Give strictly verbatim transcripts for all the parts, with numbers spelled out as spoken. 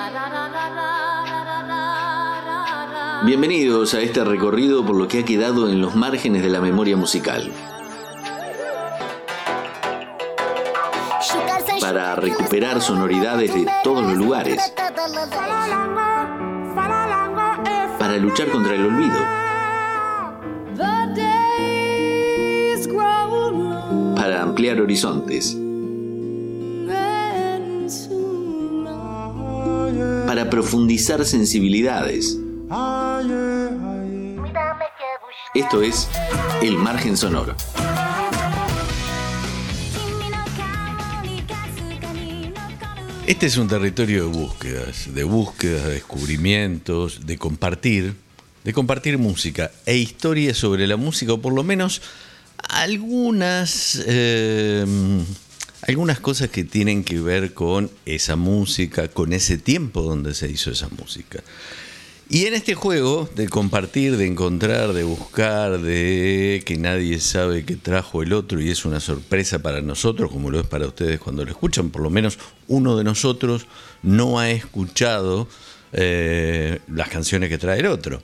Bienvenidos a este recorrido por lo que ha quedado en los márgenes de la memoria musical. Para recuperar sonoridades de todos los lugares. Para luchar contra el olvido. Para ampliar horizontes. Para profundizar sensibilidades. Esto es El Margen Sonoro. Este es un territorio de búsquedas, de búsquedas, de descubrimientos, de compartir, de compartir música e historias sobre la música, o por lo menos algunas, eh, algunas cosas que tienen que ver con esa música, con ese tiempo donde se hizo esa música. Y en este juego de compartir, de encontrar, de buscar, de que nadie sabe qué trajo el otro y es una sorpresa para nosotros, como lo es para ustedes cuando lo escuchan, por lo menos uno de nosotros no ha escuchado eh, las canciones que trae el otro.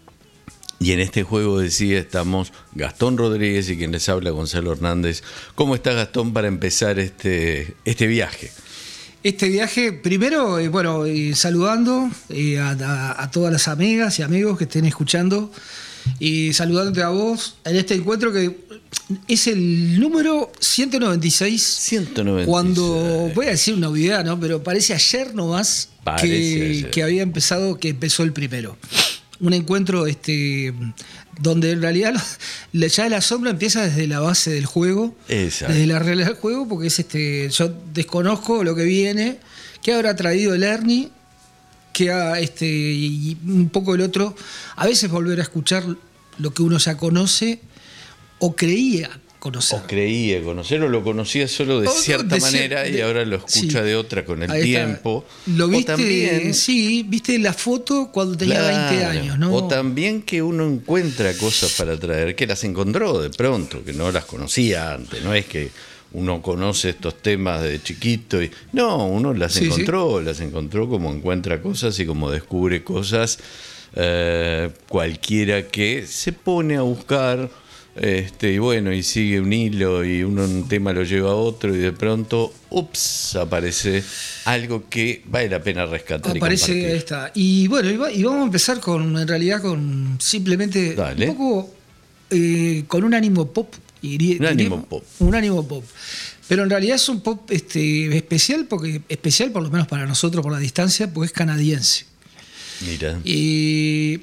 Y en este juego, decía, estamos Gastón Rodríguez y quien les habla, Gonzalo Hernández. ¿Cómo está, Gastón, para empezar este, este viaje? Este viaje, primero, eh, bueno, eh, saludando eh, a, a, a todas las amigas y amigos que estén escuchando y saludándote a vos en este encuentro que es el número ciento noventa y seis. ciento noventa y seis. Cuando, voy a decir una obviedad, ¿no? Pero parece ayer nomás parece que, ayer. que había empezado, que empezó el primero. Un encuentro este, donde en realidad lo, ya el asombro empieza desde la base del juego. Exacto. Desde la regla del juego, porque es este, yo desconozco lo que viene, qué habrá traído el Ernie, que ha, este, y un poco el otro. A veces volver a escuchar lo que uno ya conoce o creía conocer. O creía conocer, o lo conocía solo de o, cierta de, manera de, y ahora lo escucha sí, de otra con el ahí tiempo. Está. Lo viste, o también, sí, viste la foto cuando tenía claro, veinte años, ¿no? O también que uno encuentra cosas para traer, que las encontró de pronto, que no las conocía antes. No es que uno conoce estos temas de chiquito y no, uno las sí, encontró, sí. las encontró como encuentra cosas y como descubre cosas. Eh, cualquiera que se pone a buscar. Este, y bueno, y sigue un hilo y uno un tema lo lleva a otro y de pronto, ups, aparece algo que vale la pena rescatar. Aparece y compartir. esta. Y bueno, y, va, y vamos a empezar con, en realidad, con simplemente Dale. un poco eh, con un ánimo pop. Iría, un ánimo pop. Un ánimo pop. Pero en realidad es un pop este, especial, porque especial por lo menos para nosotros por la distancia, porque es canadiense. Mira. Y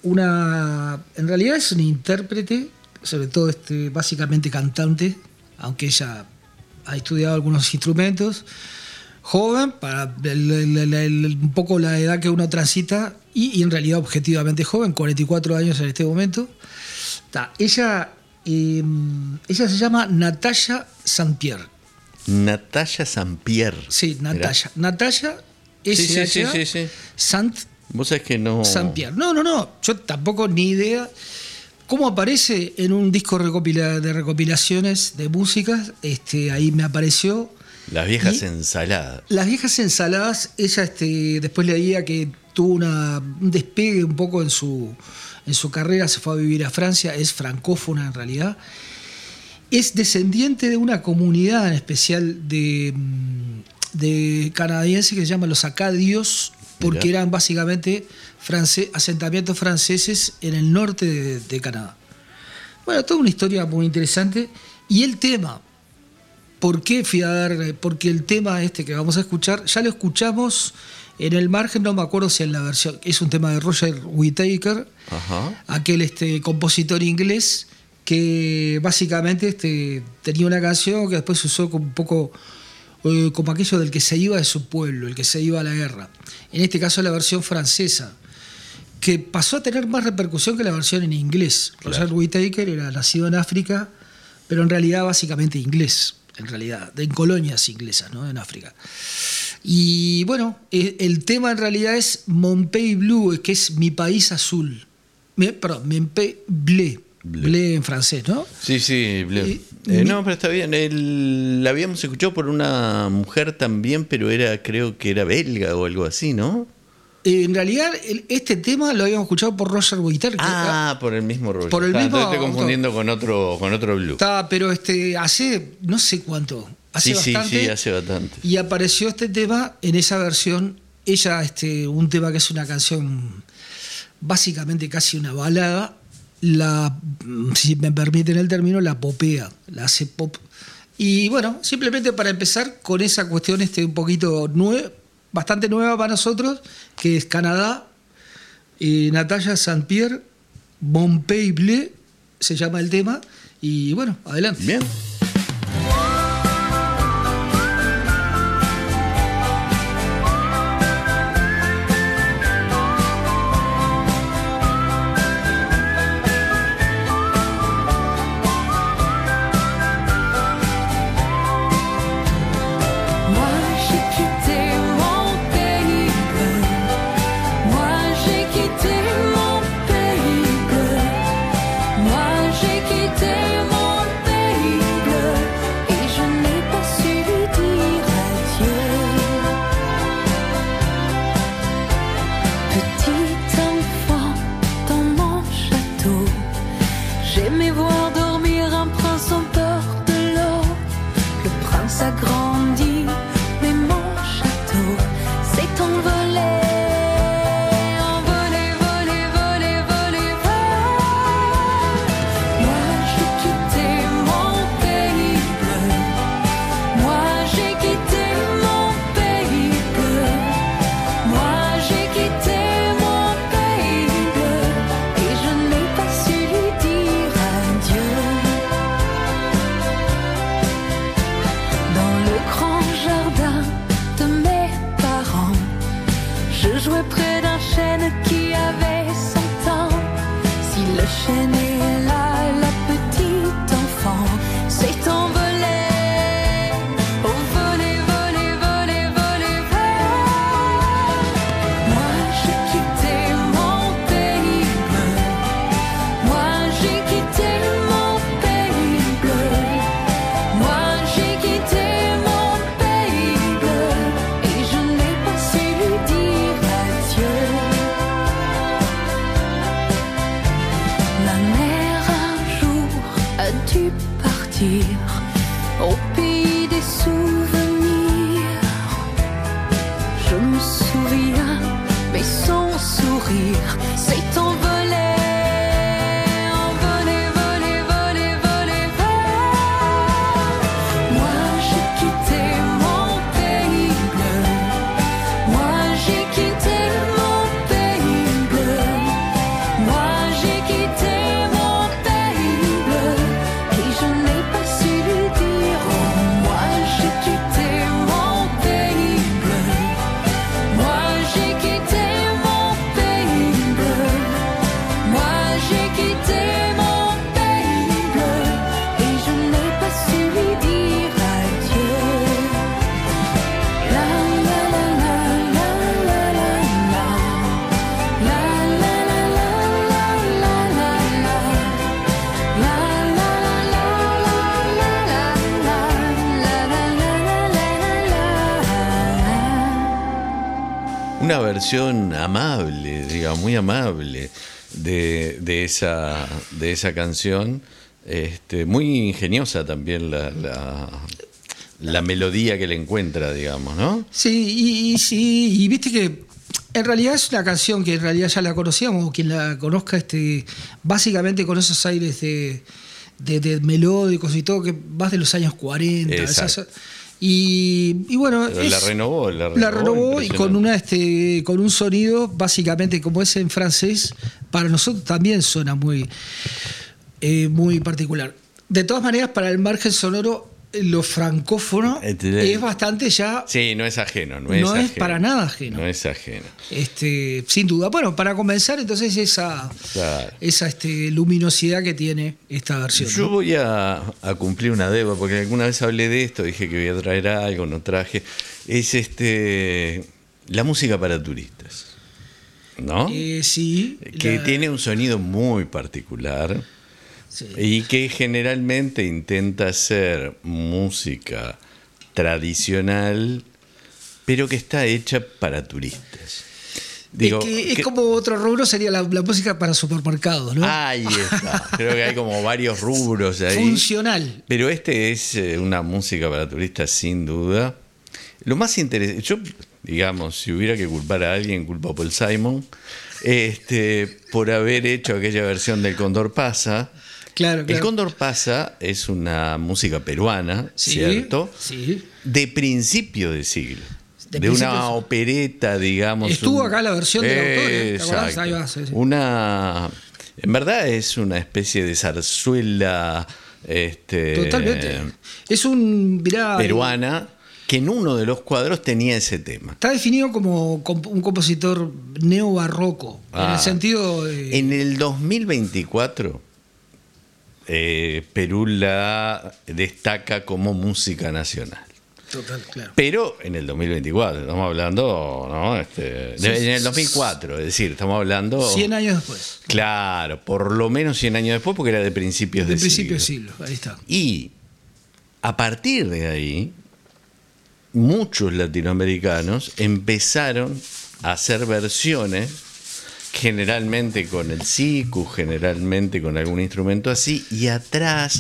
una, en realidad es un intérprete, sobre todo este, básicamente cantante, aunque ella ha estudiado algunos instrumentos, joven, para el, el, el, un poco la edad que uno transita, y, y en realidad objetivamente joven, cuarenta y cuatro años en este momento. Ta, ella, eh, ella se llama Natalia Saint-Pierre. Natalia Saint-Pierre. Sí, Natalia. Natalia S sí, H sí, sí, sí, sí. Sant Vos sabés que no. Saint-Pierre. No, no, no. Yo tampoco ni idea. ¿Cómo aparece en un disco recopila, de recopilaciones de músicas? Este, ahí me apareció. Las viejas y ensaladas. Las viejas ensaladas, ella este, después leía que tuvo una, un despegue un poco en su, en su carrera, se fue a vivir a Francia, es francófona en realidad. Es descendiente de una comunidad en especial de, de canadienses que se llaman los acadios, porque Mirá. eran básicamente france, asentamientos franceses en el norte de, de Canadá. Bueno, toda una historia muy interesante. Y el tema, ¿por qué fui a dar? Porque el tema este que vamos a escuchar, ya lo escuchamos en el margen, no me acuerdo si en la versión, es un tema de Roger Whittaker, Ajá. aquel este, compositor inglés que básicamente este, tenía una canción que después se usó como un poco eh, como aquello del que se iba de su pueblo, el que se iba a la guerra. En este caso la versión francesa, que pasó a tener más repercusión que la versión en inglés. Claro. Roger Whittaker era nacido en África, pero en realidad básicamente inglés, en realidad, en colonias inglesas, ¿no? En África. Y bueno, el tema en realidad es Mon Pays Bleu, que es mi país azul. Perdón, Mon Pays Bleu. Bleu. Bleu en francés, ¿no? Sí, sí, Bleu. Eh, eh, mi... No, pero está bien. El, la habíamos escuchado por una mujer también, pero era, creo que era belga o algo así, ¿no? Eh, en realidad, el, este tema lo habíamos escuchado por Roger Whittaker. Ah, por el mismo Roger. Por el Está, mismo estoy confundiendo con otro, con otro blues. Está, pero este, hace no sé cuánto. Hace sí, bastante. sí, sí, hace bastante. Y apareció este tema en esa versión. Ella, este, un tema que es una canción básicamente casi una balada, la, si me permiten el término, la popea, la hace pop. Y bueno, simplemente para empezar con esa cuestión este, un poquito nueva, bastante nueva para nosotros, que es Canadá, eh, Natalia Saint-Pierre, Mon Pays Bleu, se llama el tema, y bueno, adelante. Bien. Una versión amable, digamos, muy amable de, de, esa, de esa canción, este, muy ingeniosa también la, la, la melodía que le encuentra, digamos, ¿no? Sí, y, y, sí, y viste que en realidad es una canción que en realidad ya la conocíamos, o quien la conozca, este, básicamente con esos aires de, de, de melódicos y todo, que más de los años cuarenta. Esas, y, y bueno, Pero es, la renovó, la renovó, la renovó y con una este con un sonido básicamente como es en francés, para nosotros también suena muy eh, muy particular. De todas maneras, para el margen sonoro, lo francófono Este, es bastante ya. Sí, no es ajeno, no es, no ajeno, es para nada ajeno. No es ajeno. Este, sin duda. Bueno, para comenzar entonces esa, Claro. esa este, luminosidad que tiene esta versión. Yo ¿no? voy a, a cumplir una deuda, porque alguna vez hablé de esto, dije que voy a traer algo, no traje. Es este la música para turistas, ¿no? Eh, sí. Que la- tiene un sonido muy particular. sí. Y que generalmente intenta hacer música tradicional, pero que está hecha para turistas. Digo, es, que es que- como otro rubro sería la, la música para supermercados, ¿no? Ahí está. Creo que hay como varios rubros ahí. Funcional. Pero este es eh, una música para turistas sin duda. Lo más interesante, yo, digamos, si hubiera que culpar a alguien, culpo a Paul Simon, este, por haber hecho aquella versión del Cóndor Pasa. Claro, El claro. Cóndor Pasa es una música peruana, Sí, ¿cierto? sí. De principio de siglo. De De, principio de una siglo. opereta, digamos. Estuvo un- acá la versión del autor, ¿eh? ¿Te acordás? Exacto. Ahí va, sí, sí. Una. En verdad es una especie de zarzuela este, Totalmente. Es un. Mirá, peruana que en uno de los cuadros tenía ese tema. está definido como comp- un compositor neobarroco. En Ah. el sentido de. En el dos mil veinticuatro, eh, Perú la destaca como música nacional. Total, claro. Pero en el dos mil veinticuatro, estamos hablando, ¿no? Este, de- Sí, en el sí, dos mil cuatro, es decir, estamos hablando... Cien años después. Claro, por lo menos cien años después, porque era de principios De de principio de siglo. siglo. Ahí está. Y a partir de ahí, muchos latinoamericanos empezaron a hacer versiones, generalmente con el siku, generalmente con algún instrumento así, y atrás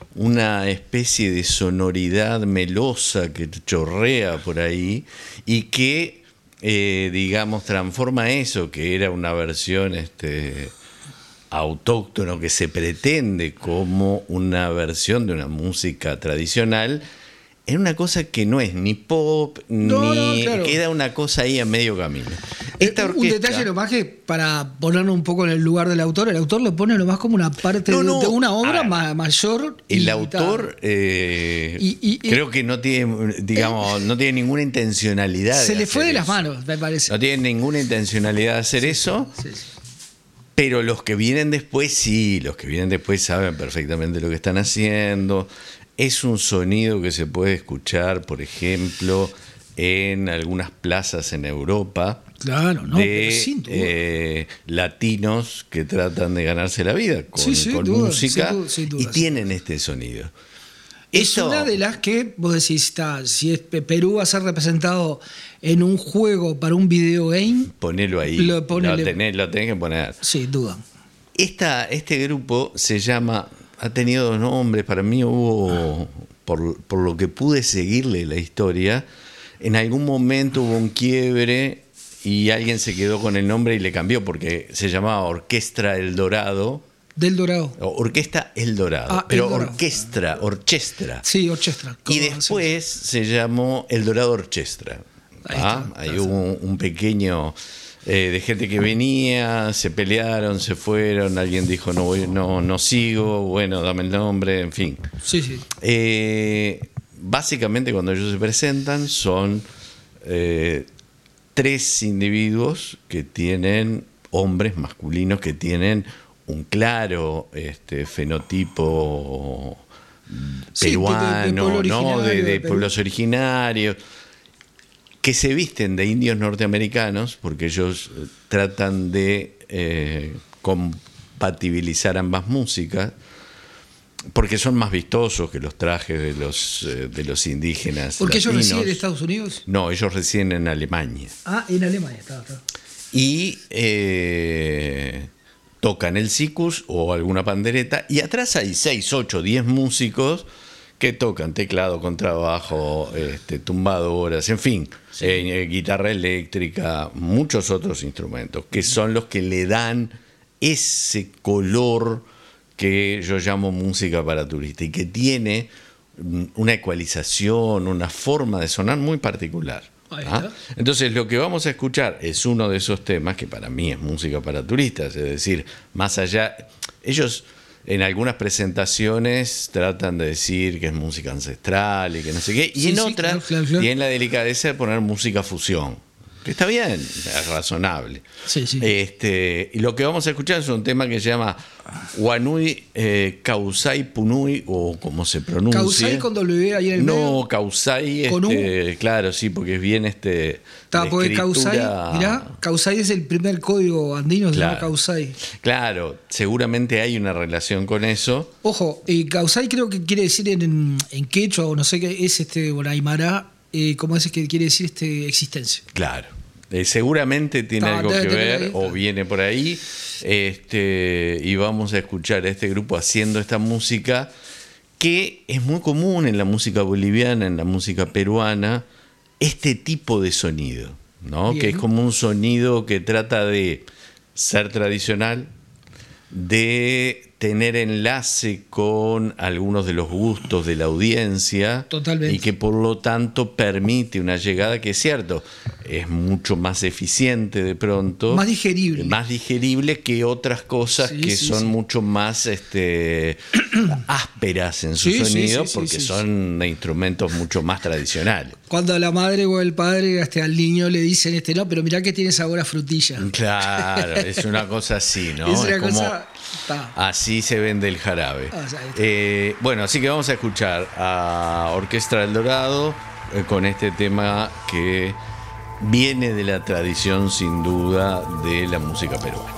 una especie de sonoridad melosa que chorrea por ahí y que, eh, digamos, transforma eso, que era una versión este, autóctono que se pretende como una versión de una música tradicional, en una cosa que no es ni pop, No, ni no, claro. queda una cosa ahí a medio camino. Esta Eh, un orquesta- detalle nomás que para ponernos un poco en el lugar del autor, el autor lo pone nomás como una parte No, de, no. de una obra Ah, ma- mayor. El y autor eh, Y- y- y- creo que no tiene, digamos, no tiene ninguna intencionalidad. tal. Se de le fue hacer de las eso. manos, me parece. No tiene ninguna intencionalidad de hacer eso, Sí, sí. pero los que vienen después sí, los que vienen después saben perfectamente lo que están haciendo. Es un sonido que se puede escuchar, por ejemplo, en algunas plazas en Europa. Claro, no, de pero sin duda. eh, latinos que tratan de ganarse la vida con, Sí, sin con duda, música sin duda, sin duda, y sin tienen este sonido. Es Esto- una de las que vos decís, está, si es Pe- Perú va a ser representado en un juego para un videogame, Ponelo ahí, Lo- lo, ponele. tenés, lo tenés que poner. sin duda. Esta, este grupo se llama, ha tenido dos nombres, para mí hubo, por, por lo que pude seguirle la historia, en algún momento hubo un quiebre y alguien se quedó con el nombre y le cambió porque se llamaba Orquestra El Dorado, Del Dorado. o Orquesta El Dorado, Ah, pero El Dorado. orquestra, orchestra. Sí, orchestra. Y como- después se llamó El Dorado Orchestra. Ahí Ah, está, Ahí perfecto. hubo un, un pequeño eh, de gente que venía, se pelearon, se fueron, alguien dijo no voy, no, no sigo, bueno, dame el nombre, en fin. Sí, sí. Eh, básicamente cuando ellos se presentan son eh, tres individuos que tienen, hombres masculinos que tienen un claro este, fenotipo Sí, de- de- de peruano, pueblo ¿no? originario de, de de Perú. pueblos originarios, que se visten de indios norteamericanos, porque ellos eh, tratan de eh, compatibilizar ambas músicas, porque son más vistosos que los trajes de los, eh, de los indígenas. Porque ellos latinos. residen en Estados Unidos. No, ellos residen en Alemania. Ah, en Alemania, está, está. Y eh, tocan el sikus o alguna pandereta, y atrás hay seis, ocho, diez músicos que tocan teclado, contrabajo, este, tumbadoras, en fin, eh, eh, guitarra eléctrica, muchos otros instrumentos, que son los que le dan ese color que yo llamo música para turistas y que tiene mm, una ecualización, una forma de sonar muy particular. Ahí ¿Ah? está. Entonces lo que vamos a escuchar es uno de esos temas que para mí es música para turistas, es decir, más allá, ellos en algunas presentaciones tratan de decir que es música ancestral y que no sé qué, y Sí, en sí, otras claro, claro, claro. tienen la delicadeza de poner música fusión, que está bien, es razonable. Sí, sí. Este, y lo que vamos a escuchar es un tema que se llama Wanui eh, Kausai Punui, o como se pronuncia. Causai con W ahí en el No, medio. Kausai, ¿Con U? este, claro, sí, porque es bien este. Está, de porque Causai, escritura- mirá, Causai es el primer código andino, se Claro. llama Causai. Claro, seguramente hay una relación con eso. Ojo, eh, Causai creo que quiere decir en, en quechua o no sé qué es este, o en aymara, eh, ¿cómo es que quiere decir este existencia? Claro, Eh, seguramente tiene No, algo debe que tener ver ahí. o viene por ahí. Este, y vamos a escuchar a este grupo haciendo esta música que es muy común en la música boliviana, en la música peruana, este tipo de sonido, ¿no? Bien. Que es como un sonido que trata de ser tradicional, de tener enlace con algunos de los gustos de la audiencia. Totalmente. Y que por lo tanto permite una llegada que es cierto, es mucho más eficiente de pronto. Más digerible. Más digerible que otras cosas Sí, que sí, son sí. mucho más este, ásperas en su Sí, sí, sonido, sí, sí, porque sí, son instrumentos mucho más tradicionales. Cuando la madre o el padre este, al niño le dicen, este no, pero mirá que tiene sabor a frutilla. Claro, es una cosa así, ¿no? Es una como cosa... ta. así se vende el jarabe. Ah, ya está. Eh, bueno, así que vamos a escuchar a Orquesta del Dorado eh, con este tema que viene de la tradición sin duda de la música peruana.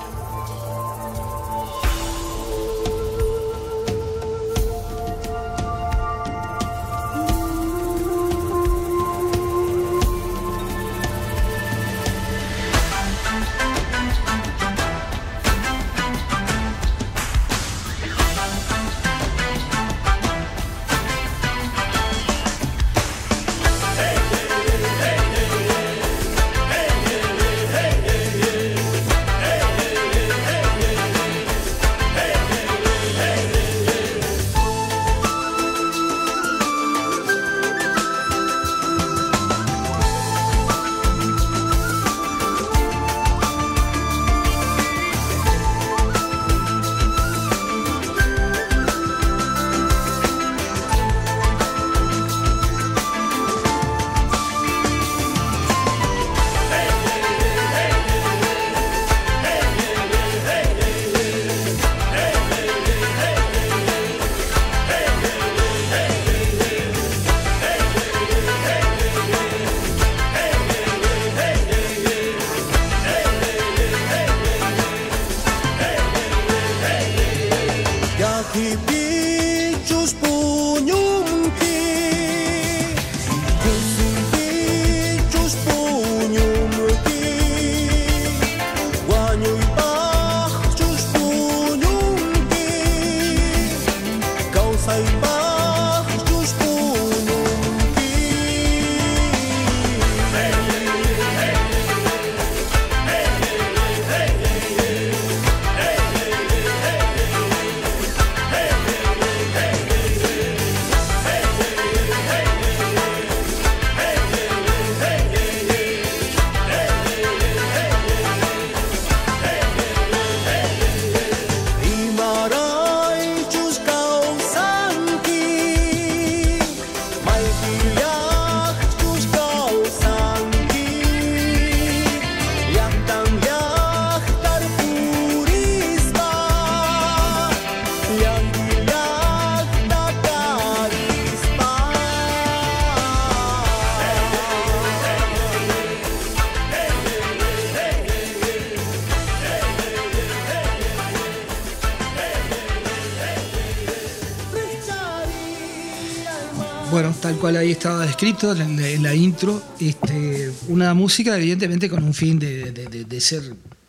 Bueno, tal cual ahí estaba descrito en la, en la intro, este, una música evidentemente con un fin de, de, de, de ser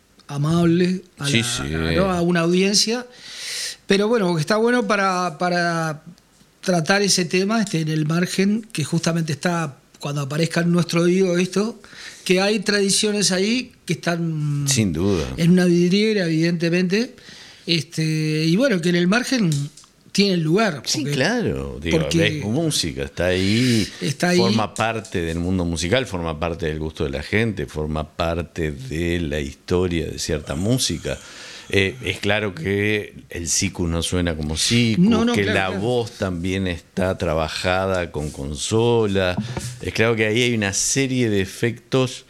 amable a, Sí, la- sí. a- ¿no? a una audiencia, pero bueno, que está bueno para, para tratar ese tema este, en el margen, que justamente está cuando aparezca en nuestro oído esto, que hay tradiciones ahí que están Sin duda. en una vidriera, evidentemente, este, y bueno, que en el margen tiene lugar. Sí, porque- claro. Digo, porque- es música, está ahí, Está ahí. forma parte del mundo musical, forma parte del gusto de la gente, forma parte de la historia de cierta música. Eh, es claro que el sicu no suena como sicu, No, no, que claro, la claro. voz también está trabajada con consola. Es claro que ahí hay una serie de efectos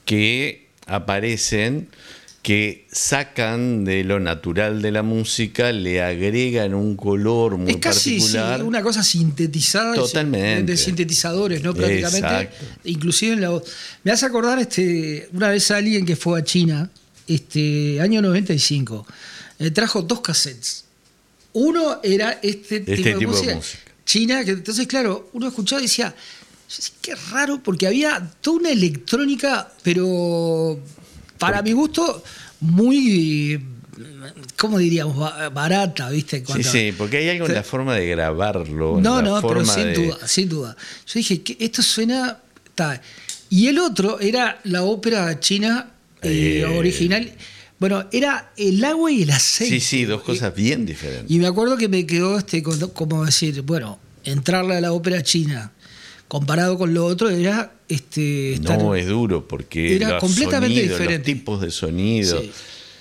que aparecen, que sacan de lo natural de la música, le agregan un color muy Es casi sí, particular. una cosa sintetizada de- Totalmente. de sintetizadores, ¿no? Prácticamente. Exacto. Inclusive en la voz. Me hace acordar este, una vez alguien que fue a China, este, año noventa y cinco, eh, trajo dos cassettes. Uno era este, Este tipo, de, tipo de música, música. China, que entonces, claro, uno escuchaba y decía, Yo decía, qué raro, porque había toda una electrónica, pero para mi gusto, muy, ¿cómo diríamos? Barata, ¿viste? Cuando, sí, sí, porque hay algo en la forma de grabarlo. No, en la no, forma pero sin de... duda, sin duda. Yo dije, que esto suena... Ta. Y el otro era la ópera china eh, eh. original. Bueno, era el agua y el aceite. Sí, sí, dos cosas y, bien diferentes. Y me acuerdo que me quedó este, como decir, bueno, entrarle a la ópera china comparado con lo otro era... este estar, No, es duro porque era los completamente sonidos, diferente. Los tipos de sonido, sí.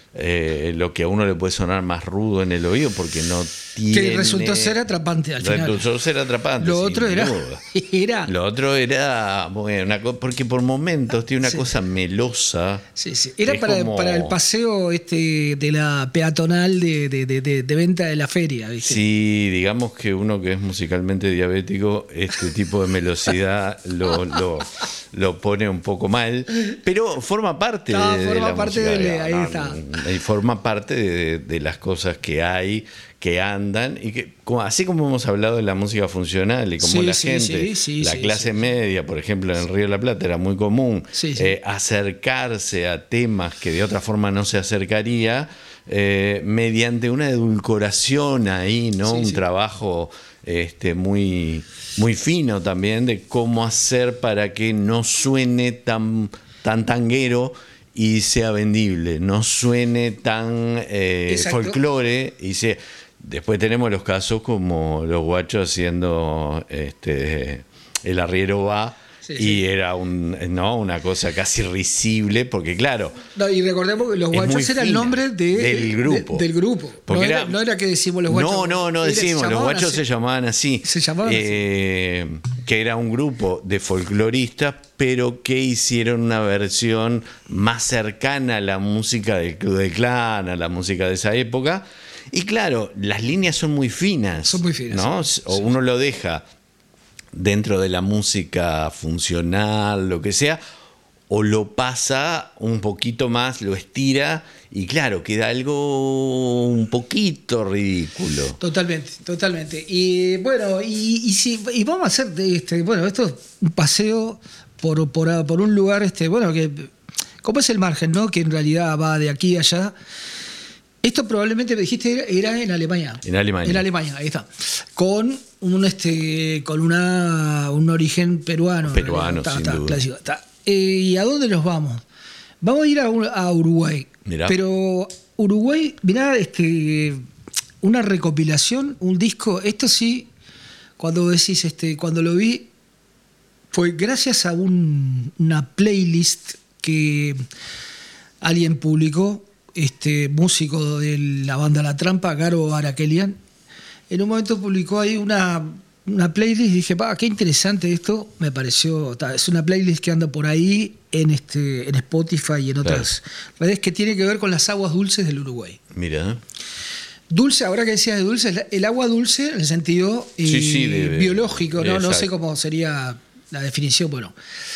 eh, lo que a uno le puede sonar más rudo en el oído porque no tiene... Que resultó ser atrapante al final. Resultó ser atrapante, Lo otro era, era... Lo otro era... Bueno, una co- porque por momentos tiene una sí. cosa melosa. Sí, sí. Era para, como... para el paseo este de la peatonal de, de, de, de, de venta de la feria, ¿viste? Sí, digamos que uno que es musicalmente diabético, este tipo de melosidad lo, lo, lo pone un poco mal, pero forma parte no, de, forma de la parte música. De, ahí no, está. Y forma parte de, de las cosas que hay, que andan, y que así como hemos hablado de la música funcional y como sí, la sí, gente, sí, sí, la sí, clase sí, media, por ejemplo, en el Río de la Plata era muy común sí, sí. Eh, acercarse a temas que de otra forma no se acercaría, eh, mediante una edulcoración ahí, ¿no? Sí, Un sí. trabajo este, muy, muy fino también de cómo hacer para que no suene tan, tan tanguero y sea vendible, no suene tan eh, folclore y sea... Después tenemos los casos como los guachos haciendo este, El arriero va, sí, y sí. era un, ¿no? una cosa casi risible, porque claro... No, y recordemos que los guachos era el nombre de, del grupo. De, del grupo. No era, era, no era que decimos los guachos. No, no, no decimos, los guachos así. se llamaban así. Se llamaban eh, así. Que era un grupo de folcloristas, pero que hicieron una versión más cercana a la música del Club del Clan, a la música de esa época. Y claro, las líneas son muy finas. Son muy finas. ¿no? Sí. O uno lo deja dentro de la música funcional, lo que sea, o lo pasa un poquito más, lo estira y claro, queda algo un poquito ridículo. Totalmente, totalmente. Y bueno, y, y, si, y vamos a hacer de este, bueno, esto es un paseo por, por, por un lugar, este, bueno, que como es el margen, ¿no? Que en realidad va de aquí a allá. Esto probablemente me dijiste era en Alemania. En Alemania. En Alemania, ahí está. Con un este con una un origen peruano. Peruano, está, sin está, duda. Clásico, está. Eh, ¿Y a dónde nos vamos? Vamos a ir a, a Uruguay. Mirá. Pero Uruguay, mirá, este, una recopilación, un disco. Esto sí, cuando decís, este, cuando lo vi, fue gracias a un, una playlist que alguien publicó. Este músico de la banda La Trampa, Garo Arakelian, en un momento publicó ahí una, una playlist y dije, pa, qué interesante esto, me pareció, ta, es una playlist que anda por ahí en este en Spotify y en otras claro. redes que tiene que ver con las aguas dulces del Uruguay. Mira. Dulce, ahora que decías de dulce, el agua dulce en el sentido eh, sí, sí, de, biológico, ¿no? no sé cómo sería la definición, bueno.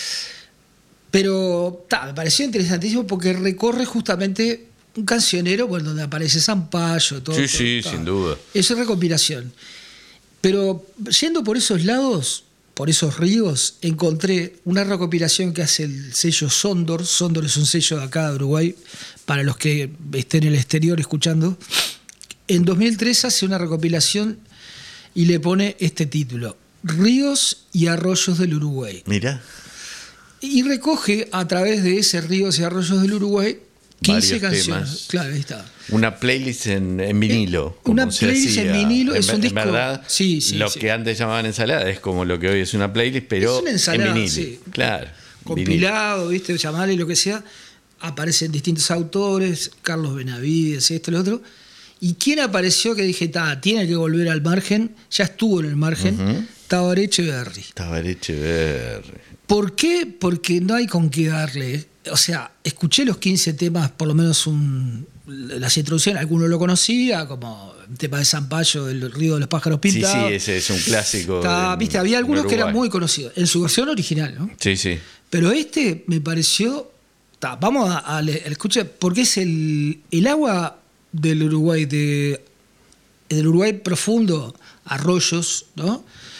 Pero ta, me pareció interesantísimo porque recorre justamente un cancionero, bueno, donde aparece Zampayo, todo. Sí, todo, sí, todo. sin duda. Eso es recopilación. Pero yendo por esos lados, por esos ríos, encontré una recopilación que hace el sello Sondor. Sondor es un sello de acá de Uruguay, para los que estén en el exterior escuchando. En dos mil tres hace una recopilación y le pone este título: Ríos y Arroyos del Uruguay. Mira. Y recoge a través de ese Ríos y Arroyos del Uruguay quince varios canciones. Temas. Claro, ahí está. Una playlist en, en vinilo. Eh, una playlist en vinilo es en, un disco. En verdad, sí, sí, lo sí. que antes llamaban ensalada es como lo que hoy es una playlist, pero es una ensalada, en vinilo. Sí. Claro. Compilado, vinilo. ¿Viste? Llamarle lo que sea. Aparecen distintos autores, Carlos Benavides, esto y lo otro. ¿Y quién apareció que dije, ta, tiene que volver al margen? Ya estuvo en el margen. Uh-huh. Tabaré Echeverri. Tabaré Echeverri. ¿Por qué? Porque no hay con qué darle. O sea, escuché los quince temas, por lo menos un, las introducciones, alguno lo conocía, como el tema de Zampayo, del Río de los Pájaros Pintados. Sí, sí, ese es un clásico. Ta, del, viste, había algunos Uruguay. que eran muy conocidos, en su versión original, ¿no? Sí, sí. Pero este me pareció... Ta, vamos a, a, a escuchar, porque es el, el agua del Uruguay, de, del Uruguay profundo, arroyos, ¿no?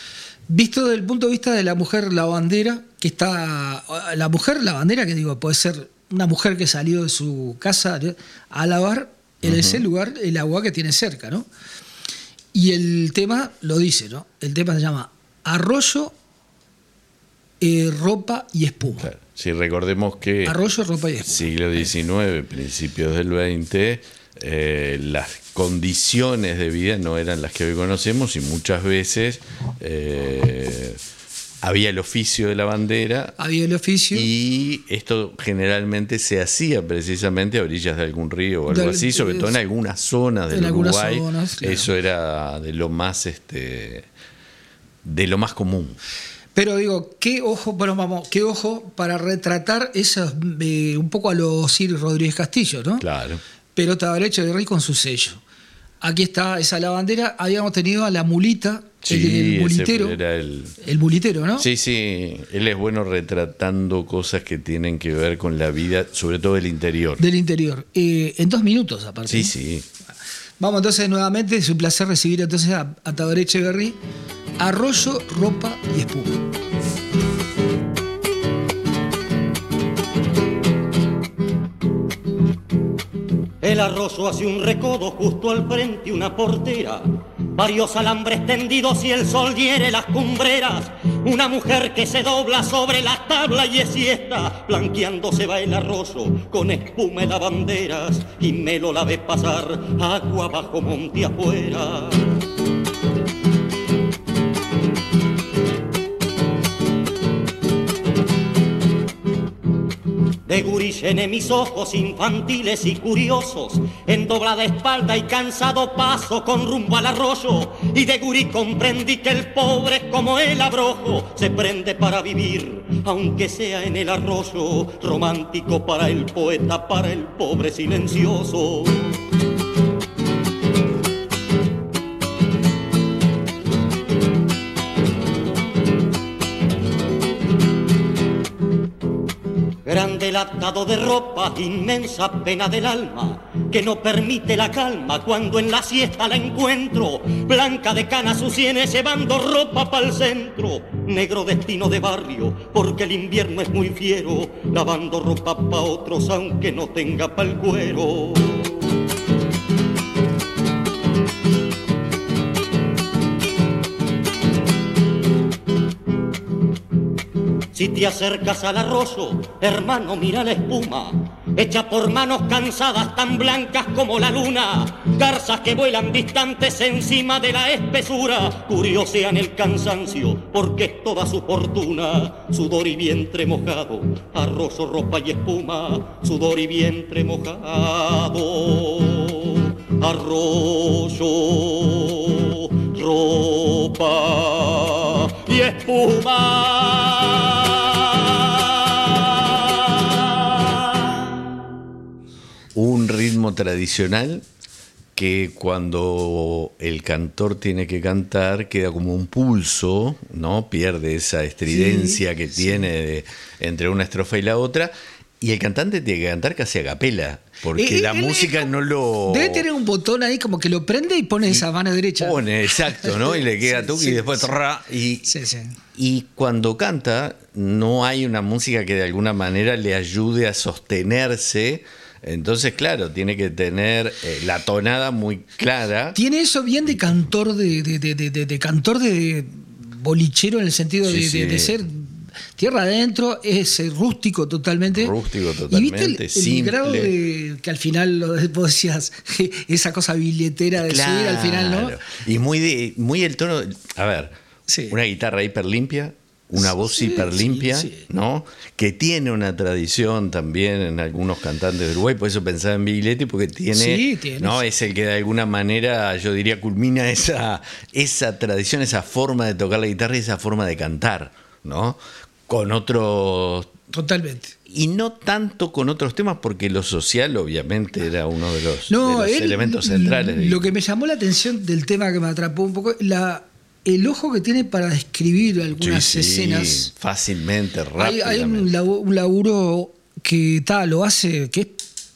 Visto desde el punto de vista de la mujer lavandera, que está. La mujer lavandera, que digo, puede ser una mujer que salió de su casa a lavar en uh-huh. ese lugar el agua que tiene cerca, ¿no? Y el tema lo dice, ¿no? El tema se llama Arroyo, eh, ropa y espuma. Claro. Si recordemos que Arroyo, ropa y espuma. Siglo diecinueve, principios del veinte, eh, las condiciones de vida no eran las que hoy conocemos y muchas veces eh, había el oficio de lavandera. Había el oficio. Y esto generalmente se hacía precisamente a orillas de algún río o algo Del, así, sobre todo en algunas zonas del en Uruguay. Algunas zonas, claro. Eso era de lo más este de lo más común. Pero digo, qué ojo, bueno, vamos, qué ojo para retratar esas, eh, un poco a los Ciro Rodríguez Castillo, ¿no? Claro. Pero Tabaré Echeverry con su sello. Aquí está esa lavandera. Habíamos tenido a la mulita, sí, el, el mulitero. Ese era el... el mulitero, ¿no? Sí, sí. Él es bueno retratando cosas que tienen que ver con la vida, sobre todo del interior. Del interior. Eh, en dos minutos, aparte. Sí, sí. Vamos entonces nuevamente. Es un placer recibir entonces a, a Tabaré Echeverry. Arroyo, ropa y espuma. El arroyo hace un recodo justo al frente una portera, varios alambres tendidos y el sol hiere las cumbreras. Una mujer que se dobla sobre la tabla y es siesta, blanqueándose va el arroyo con espuma y lavanderas, y me lo la ve pasar agua abajo monte afuera. De gurí llené mis ojos infantiles y curiosos, en doblada espalda y cansado paso con rumbo al arroyo, y de gurí comprendí que el pobre como el abrojo se prende para vivir, aunque sea en el arroyo, romántico para el poeta, para el pobre silencioso. Grande el atado de ropa, inmensa pena del alma, que no permite la calma cuando en la siesta la encuentro, blanca de canas sus sienes llevando ropa pa'l centro, negro destino de barrio, porque el invierno es muy fiero, lavando ropa pa' otros aunque no tenga pa'l cuero. Si te acercas al arroyo, hermano, mira la espuma, hecha por manos cansadas tan blancas como la luna, garzas que vuelan distantes encima de la espesura, curiosean el cansancio, porque es toda su fortuna, sudor y vientre mojado, arroyo, ropa y espuma, sudor y vientre mojado, arroyo, ropa y espuma. Un ritmo tradicional que cuando el cantor tiene que cantar queda como un pulso, ¿no? Pierde esa estridencia sí, que sí. tiene de, entre una estrofa y la otra. Y el cantante tiene que cantar casi a capela, porque eh, la él, música él, no lo... Debe tener un botón ahí como que lo prende y pone y esa mano derecha. Pone, exacto, ¿no? Y le queda sí, tú sí, y después... Sí. Trrr, y, sí, sí. y cuando canta no hay una música que de alguna manera le ayude a sostenerse. Entonces, claro, tiene que tener eh, la tonada muy clara. Tiene eso bien de cantor de, de, de, de, de cantor de bolichero en el sentido sí, de, sí. De, de ser tierra adentro, es rústico totalmente. Rústico totalmente, y viste el, simple. El grado de que al final lo, vos decías, esa cosa billetera de claro. subir al final, ¿no? Y muy, de, muy el tono, a ver, sí. una guitarra hiper limpia. Una voz sí, hiper limpia, sí, sí. ¿no? Que tiene una tradición también en algunos cantantes de Uruguay, por eso pensaba en Biglietti, porque tiene, sí, tiene ¿no? Es el que de alguna manera, yo diría, culmina esa, esa tradición, esa forma de tocar la guitarra y esa forma de cantar, ¿no? Con otros... Totalmente. Y no tanto con otros temas, porque lo social obviamente era uno de los, no, de los él, elementos centrales. Lo de... que me llamó la atención del tema que me atrapó un poco, la... el ojo que tiene para describir algunas sí, escenas. Sí, fácilmente, rápidamente. Hay, hay un, laburo, un laburo que ta, lo hace, que es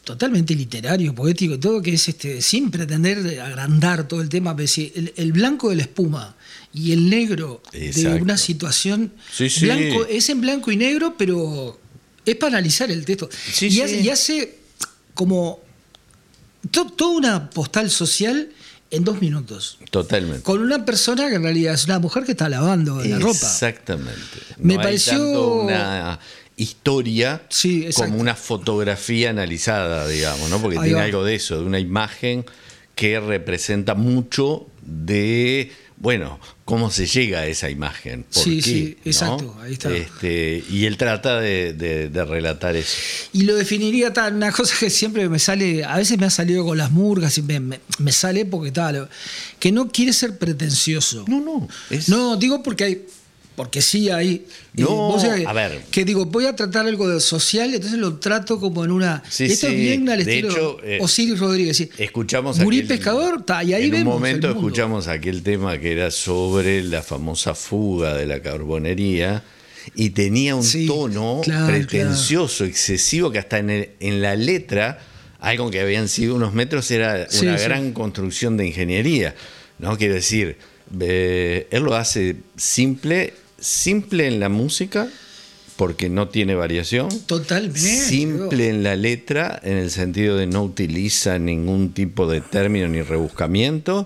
totalmente literario, poético y todo, que es este, sin pretender agrandar todo el tema, pero sí, el, el blanco de la espuma y el negro Exacto. de una situación, Sí, sí. blanco, es en blanco y negro, pero es para analizar el texto. Sí, y, sí. hace, y hace como to, toda una postal social en dos minutos. Totalmente. Con una persona que en realidad es una mujer que está lavando la ropa. Exactamente. Me No hay pareció- tanto una historia Sí, exacto. como una fotografía analizada, digamos, ¿no? Porque Ahí tiene va. algo de eso, de una imagen que representa mucho de, bueno, cómo se llega a esa imagen. ¿Por Sí, qué, sí, ¿no? exacto, ahí está. Este, y él trata de, de- de relatar eso. Y lo definiría tal, una cosa que siempre me sale, a veces me ha salido con las murgas, y me, me- me sale porque tal, que no quiere ser pretencioso. No, no. Es, No, digo porque hay, porque sí hay. No, vos sabés que, a ver. Que digo, voy a tratar algo de social, entonces lo trato como en una. Sí, esto sí. es bien al De estilo hecho, eh, Osiris Rodríguez. Sí. Escuchamos Gurí aquel- pescador, ta, y ahí en vemos un momento el mundo. escuchamos aquel tema que era sobre la famosa fuga de la carbonería y tenía un Sí, tono claro, pretencioso, excesivo, que hasta en, el- en la letra, algo que habían sido unos metros, era Sí, una sí. gran construcción de ingeniería, ¿no? Quiero decir, eh, él lo hace simple, simple en la música, porque no tiene variación. Totalmente. Simple en la letra, en el sentido de no utiliza ningún tipo de término ni rebuscamiento.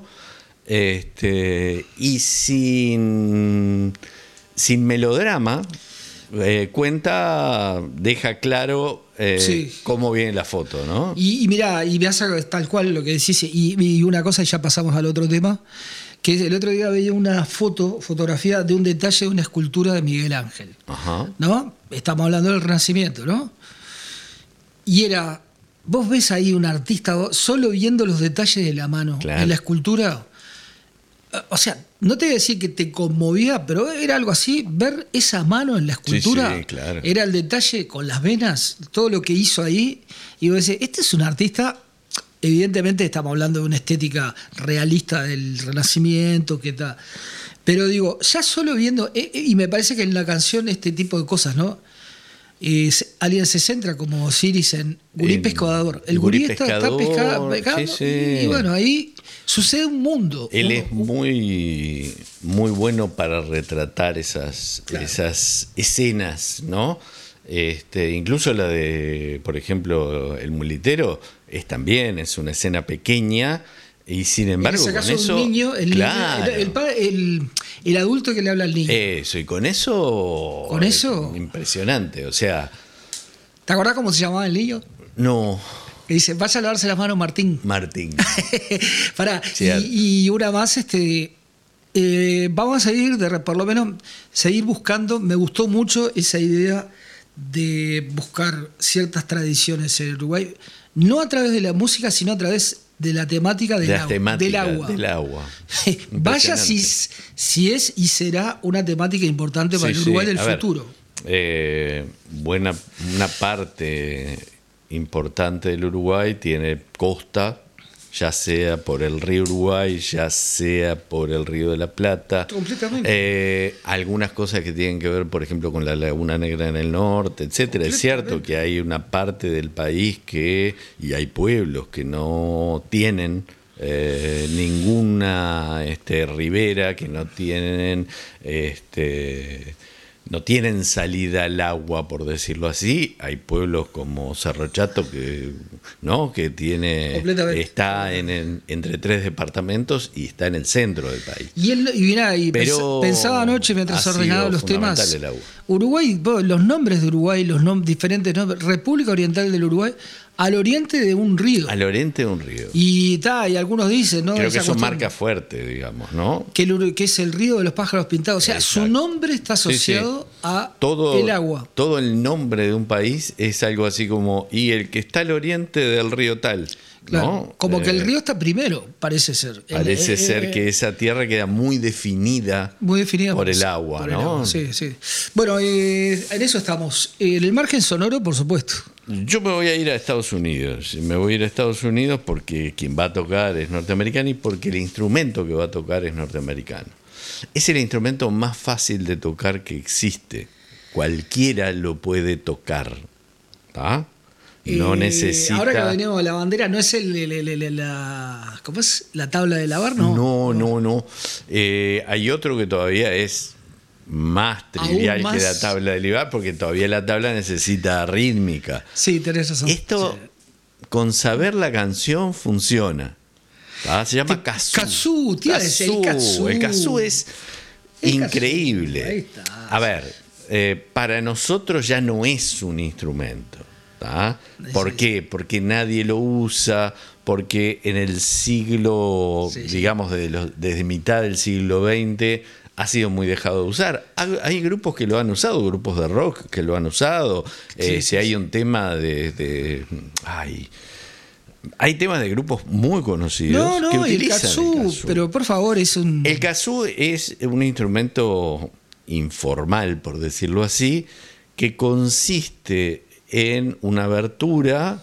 Este, y sin, sin melodrama, eh, cuenta, deja claro eh, Sí. cómo viene la foto, ¿no? Y, y mirá, y me hace tal cual lo que decís, y, y una cosa, y ya pasamos al otro tema, que es el otro día veía una foto, fotografía de un detalle de una escultura de Miguel Ángel, Ajá. ¿no? Estamos hablando del Renacimiento, ¿no? Y era, vos ves ahí un artista, vos, solo viendo los detalles de la mano Claro. en la escultura, o sea, no te voy a decir que te conmovía, pero era algo así, ver esa mano en la escultura, Sí, sí, claro. era el detalle con las venas, todo lo que hizo ahí, y vos decís, este es un artista, evidentemente estamos hablando de una estética realista del Renacimiento, que está, pero digo, ya solo viendo, eh, eh, y me parece que en la canción este tipo de cosas, ¿no? Eh, se- alguien se centra como Osiris en gurí En pescador. El gurí gurí está, está pescador, pesca- pescando, sí, sí. y bueno, ahí sucede un mundo. Él un- es muy, muy bueno para retratar esas, Claro. esas escenas, ¿no? Este, incluso la de, por ejemplo, El Mulitero es también, es una escena pequeña y sin embargo en ese caso con eso... un niño, el, claro, niño- el, el pa- el- el adulto que le habla al niño. eso, y con eso... Con eso- Impresionante, o sea, ¿Te acordás cómo se llamaba el niño? no, Que dice, vaya a lavarse las manos, Martín. Martín. Pará, Cierto. y, y una más, este, eh, vamos a seguir, de, por lo menos, seguir buscando. Me gustó mucho esa idea de buscar ciertas tradiciones en Uruguay, no a través de la música, sino a través de la temática del, Las agua, temáticas del agua. del agua. Vaya si, Impresionante. si es y será una temática importante para Sí, el Uruguay sí. del A ver, futuro. eh, buena, una parte importante del Uruguay tiene costa, ya sea por el río Uruguay, ya sea por el río de la Plata. Completamente. Eh, algunas cosas que tienen que ver, por ejemplo, con la Laguna Negra en el norte, etcétera. Es cierto que hay una parte del país que, y hay pueblos que no tienen eh, ninguna este, ribera, que no tienen este, no tienen salida al agua, por decirlo así. Hay pueblos como Cerro Chato que no que tiene Completamente. está en el- entre tres departamentos y está en el centro del país. Y, él, y mirá, y Pero pens- pensaba anoche mientras ha ordenaba sido los temas. fundamental el agua. Uruguay, vos, los nombres de Uruguay, los nom- diferentes nombres. República Oriental del Uruguay, al oriente de un río. Al oriente de un río. Y ta, y algunos dicen, ¿no? Creo que Esa eso cuestión marca fuerte, digamos, ¿no? que, el Uru- que es el río de los pájaros pintados. O sea, su Exacto. nombre está Sí, sí. asociado a Todo, el agua. todo el nombre de un país es algo así como, y el que está al oriente del río tal. Claro, ¿no? como que el Eh, río está primero, parece ser. Parece Eh, eh, ser eh, que esa tierra queda muy definida muy definida por el agua, por el ¿no? agua, sí, sí. Bueno, eh, en eso estamos. En el margen sonoro, por supuesto. Yo me voy a ir a Estados Unidos. Me voy a ir a Estados Unidos porque quien va a tocar es norteamericano y porque el instrumento que va a tocar es norteamericano. Es el instrumento más fácil de tocar que existe. Cualquiera lo puede tocar. ¿Tá? no Eh, necesita... Ahora que venimos a la bandera, ¿no es el, el- el- el- la, ¿cómo es? ¿La tabla de lavar? No, No, no, no. Eh, hay otro que todavía es más Aún trivial más. que la tabla de libar, porque todavía la tabla necesita rítmica. Sí, tenés razón. Esto, Sí. con saber la canción, funciona. ¿Ah? Se llama kazoo. Kazoo, te iba a decir, el kazoo. El kazoo es El increíble. kazoo, ahí está. A ver, eh, para nosotros ya no es un instrumento. ¿Tá? ¿Por Sí, qué? Porque nadie lo usa, porque en el siglo, Sí, sí. digamos, desde, los- desde mitad del siglo veinte ha sido muy dejado de usar. Hay, hay grupos que lo han usado, grupos de rock que lo han usado. Eh, Sí, si sí, hay sí. un tema de... de ay, hay temas de grupos muy conocidos No, no, que el utilizan kazoo, el kazoo. pero por favor, es un... El kazoo es un instrumento informal, por decirlo así, que consiste en una abertura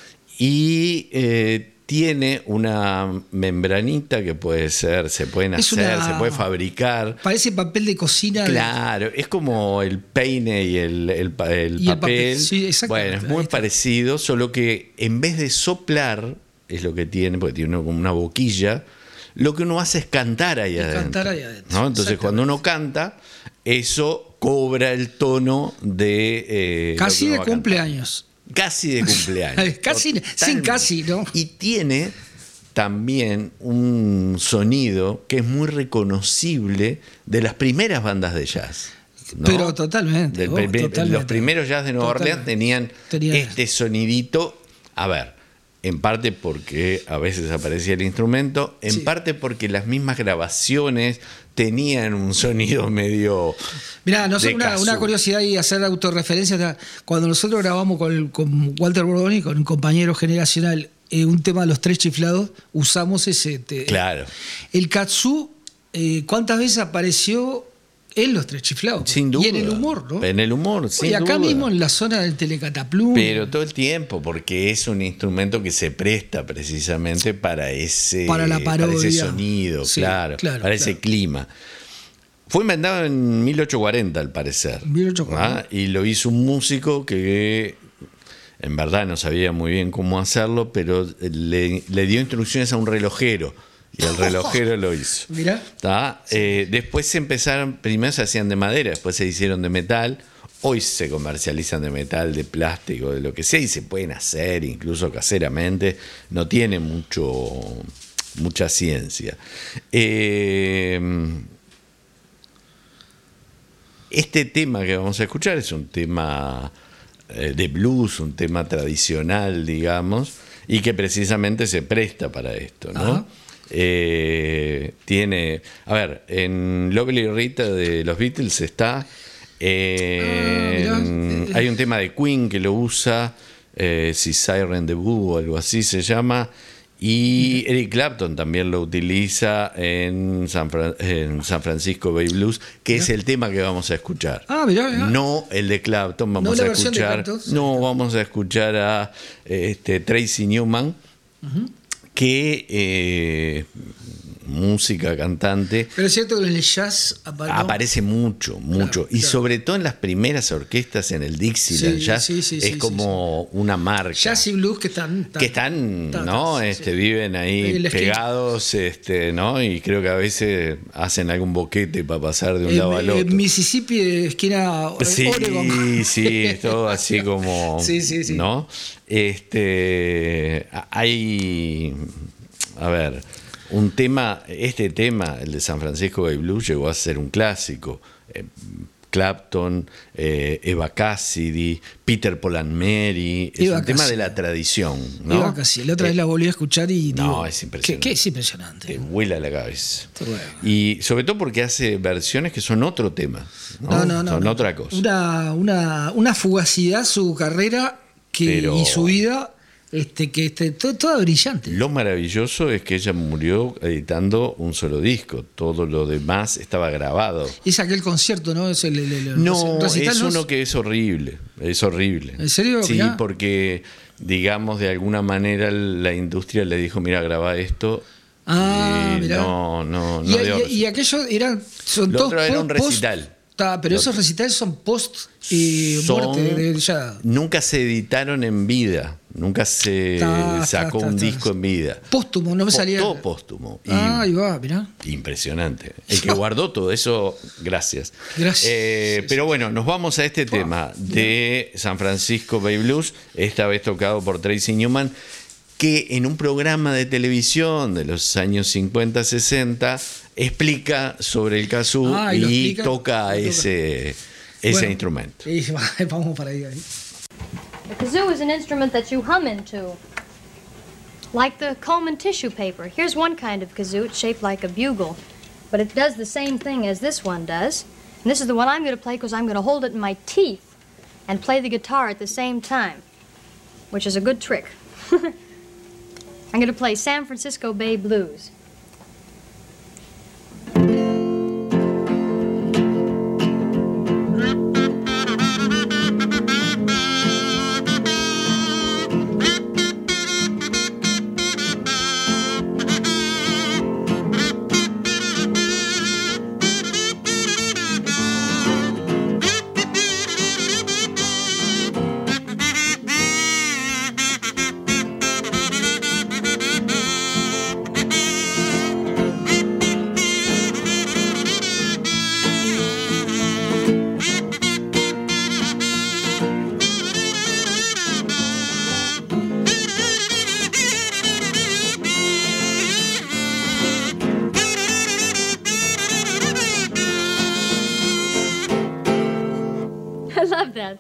y eh, tiene una membranita que puede ser, se pueden Es hacer, una- se puede fabricar. Parece papel de cocina. de- Claro, es como el peine y el, el pa- el Y el papel. papel, sí, exactamente, Bueno, es ahí muy está. parecido, solo que en vez de soplar, es lo que tiene, porque tiene como una boquilla, lo que uno hace es cantar ahí Es adentro. cantar ahí adentro, ¿no? Entonces, exactamente. cuando uno canta, eso cobra el tono de. eh, Casi lo que de uno va a cantar. cumpleaños. Casi de cumpleaños. Casi, Total. sin casi, ¿no? Y tiene también un sonido que es muy reconocible de las primeras bandas de jazz. ¿no? Pero totalmente, Del oh, pri- pri- totalmente. Los primeros jazz de Nueva Orleans Totalmente. tenían Tenía- este sonidito. A ver, en parte porque a veces aparecía el instrumento, en Sí. parte porque las mismas grabaciones tenían un sonido medio. Mirá, no sé, de una, kazoo. una curiosidad y hacer autorreferencias. Cuando nosotros grabamos con, con Walter Bordoni, con un compañero generacional, eh, un tema de los tres chiflados, usamos ese. te- Claro. El kazoo, eh, ¿cuántas veces apareció en los tres chiflados? Sin duda. Y en el humor, ¿no? En el humor, sin Y acá duda. mismo en la zona del Telecataplum. Pero todo el tiempo, porque es un instrumento que se presta precisamente para ese, Para la ese parodia. sonido, Sí, claro, claro, para ese claro. clima. Fue inventado en mil ochocientos cuarenta, al parecer. mil ochocientos cuarenta. ¿ah? Y lo hizo un músico que en verdad no sabía muy bien cómo hacerlo, pero le, le dio instrucciones a un relojero. Y el relojero lo hizo. Mirá. ¿Tá? Eh, después se empezaron, primero se hacían de madera, después se hicieron de metal. Hoy se comercializan de metal, de plástico, de lo que sea, y se pueden hacer incluso caseramente. No tiene mucho, mucha ciencia. Eh, este tema que vamos a escuchar es un tema eh, de blues, un tema tradicional, digamos, y que precisamente se presta para esto, ¿no? Ajá. Eh, tiene, a ver, en Lovely Rita de los Beatles está, eh, Ah, mirá. en- hay un tema de Queen que lo usa, eh, si Siren the Boo o algo así se llama, y Eric Clapton también lo utiliza en San, Fran- en San Francisco Bay Blues, que es el tema que vamos a escuchar. Ah, mirá, mirá. No el de Clapton, vamos la a versión de escuchar. Clapton. No, vamos a escuchar a este, Tracy Newman, que eh, música, cantante, Pero es cierto que en el jazz apa- ¿no? aparece mucho, mucho. y claro. sobre todo en las primeras orquestas, en el Dixieland Sí, Jazz, sí, sí, es sí, como una marca. Jazz y blues que están. que están, tan- ¿no? tan- Este, sí. viven ahí En la esquina. pegados, este, ¿no? Y creo que a veces hacen alún boquete para pasar de un En- lado al otro. en Mississippi, esquina Sí, Oregon. sí, es todo así como, Sí, sí, sí. ¿no? Este, hay, a ver, un tema, este tema, el de San Francisco Bay Blues, llegó a ser un clásico. Eh, Clapton, eh, Eva Cassidy, Peter Paul and Mary, es Eva un tema Cassidy. de la tradición, ¿no? Iba casi. La otra vez Eh, la volví a escuchar y. no, digo, es impresionante. ¿Qué, qué es impresionante? te vuela la cabeza. Te vuela. Y sobre todo porque hace versiones que son otro tema, ¿no? No, no, no. son no. otra cosa. Una, una, una fugacidad su carrera que, Pero- y su vida, este, que este, to- toda brillante. Lo maravilloso es que ella murió editando un solo disco. Todo lo demás estaba grabado. Es aquel concierto, ¿no? Es el, el- el- No, recital, es ¿no? uno que es horrible. Es horrible. ¿En serio? Sí, Mirá. porque, digamos, de alguna manera la industria le dijo: mira, graba esto. Ah, y mirá. no, no, no Y, dio y- y aquello eran. Son Lo todos otro era un post- recital. Ta, pero esos recitales son post eh, Son- muerte de, de ya. Nunca se editaron en vida, nunca se Ta, sacó ta, ta, un ta. disco en vida. Póstumo, no me Po- salía. Todo póstumo. Y Ah, ahí va, mirá. impresionante. El que guardó todo eso, gracias. Gracias. Eh, Sí, pero bueno, nos vamos a este tema de San Francisco Bay Blues, esta vez tocado por Tracy Newman, que en un programa de televisión de los años cincuenta, sesenta explica sobre el kazoo Ah, y lo y explica, toca lo toca. ese, ese Bueno, instrumento. y va, vamos para ahí. ahí. The kazoo is an instrument that you hum into, like the Coleman tissue paper. Here's one kind of kazoo. It's shaped like a bugle, but it does the same thing as this one does. And this is the one I'm going to play because I'm going to hold it in my teeth and play the guitar at the same time, which is a good trick. I'm going to play San Francisco Bay Blues. I love that.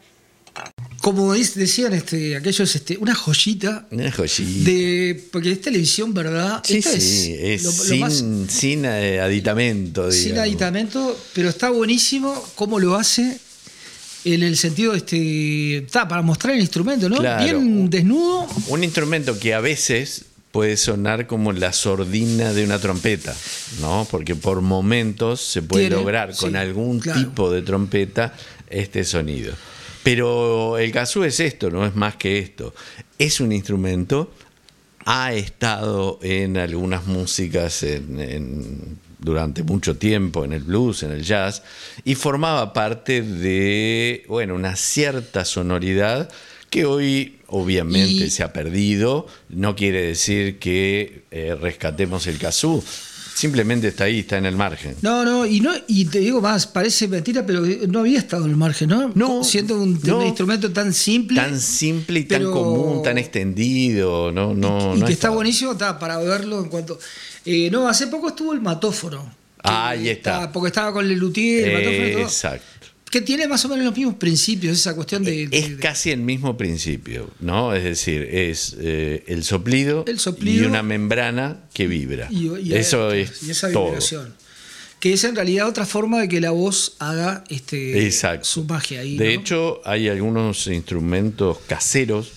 Como dice- decían este, aquellos, este, una joyita Una joyita. de. Porque es televisión, ¿verdad? Sí, Esta sí, es lo- lo sin, más- sin eh, aditamento. sin digamos. aditamento, pero está buenísimo cómo lo hace en el sentido, este, está para mostrar el instrumento, ¿no? Claro. Bien desnudo. Un instrumento que a veces puede sonar como la sordina de una trompeta, ¿no? Porque por momentos se puede Tiene, lograr con sí, algún claro. tipo de trompeta este sonido. Pero el kazoo es esto, no es más que esto. Es un instrumento, ha estado en algunas músicas en- en- durante mucho tiempo, en el blues, en el jazz, y formaba parte de, bueno, una cierta sonoridad que hoy obviamente Y- se ha perdido. No quiere decir que eh, rescatemos el kazoo, simplemente está ahí, está en el margen. No, no, y no, y te digo más, parece mentira, pero no había estado en el margen, ¿no? No, Siendo un, no. un instrumento tan simple. Tan simple y tan pero- común, tan extendido, no, no, y no que está estaba. buenísimo, está para verlo en cuanto. Eh, no, hace poco estuvo el matófono. que Ah, ahí está. Porque estaba con el luthier, el matófono y todo. Exacto. Que tiene más o menos los mismos principios, esa cuestión de. de- Es de- casi el mismo principio, ¿no? Es decir, es eh, el, soplido El soplido y una membrana que vibra. y- y- Eso y es esa todo. vibración. Que es en realidad otra forma de que la voz haga este, Exacto. su magia ahí. De ¿no? hecho, hay algunos instrumentos caseros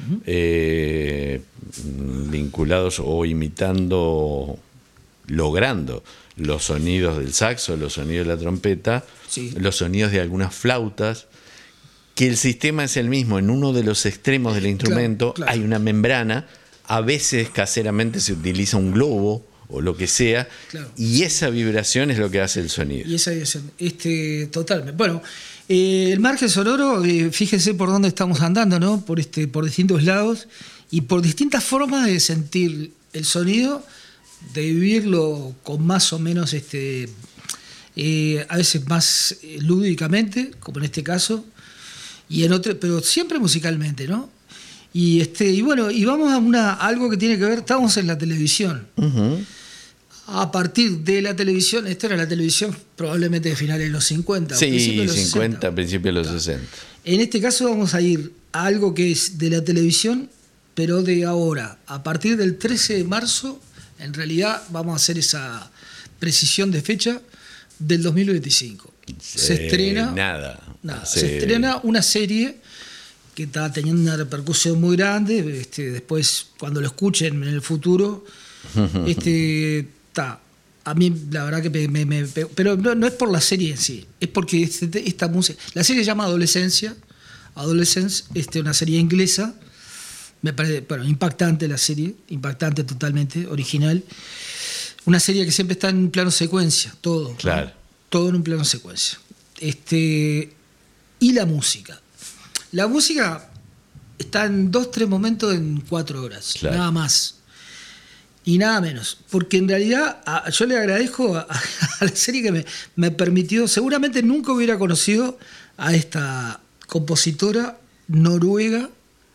eh, vinculados o imitando, logrando los sonidos del saxo, los sonidos de la trompeta, Sí. los sonidos de algunas flautas, que el sistema es el mismo. En uno de los extremos del instrumento claro. hay una membrana, a veces caseramente se utiliza un globo o lo que sea, Claro. y esa vibración es lo que hace el sonido. Y esa es este, totalmente. Bueno, eh, el margen sonoro, eh, fíjense por dónde estamos andando, ¿no? Por, este, por distintos lados y por distintas formas de sentir el sonido, de vivirlo con más o menos, este, eh, a veces más eh, lúdicamente, como en este caso, y en otro, pero siempre musicalmente, ¿no? Y este, y bueno, y vamos a una algo que tiene que ver, estamos en la televisión. Ujú. A partir de la televisión, esta era la televisión probablemente de finales de los cincuenta. o Sí, principios de los cincuenta, sesenta. principios de los sesenta. En este caso vamos a ir a algo que es de la televisión, pero de ahora. A partir del trece de marzo, en realidad vamos a hacer esa precisión de fecha del dos mil veinticinco. Se Eh, estrena, Nada. nada, Hace- se estrena una serie que está teniendo una repercusión muy grande. Este, después, cuando lo escuchen en el futuro, este, está. A mí, la verdad que me. me- me- pero no, no es por la serie en sí, es porque este- esta música. La serie se llama Adolescencia. Adolescence, este, una serie inglesa. Me parece, bueno, impactante la serie, impactante totalmente, original. Una serie que siempre está en plano secuencia, todo. ¿no? Claro. Todo en un plano secuencia. Este, y la música. La música está en dos, tres momentos en cuatro horas, claro. Nada más. Y nada menos. Porque en realidad a, yo le agradezco a, a la serie que me, me permitió, seguramente nunca hubiera conocido a esta compositora noruega.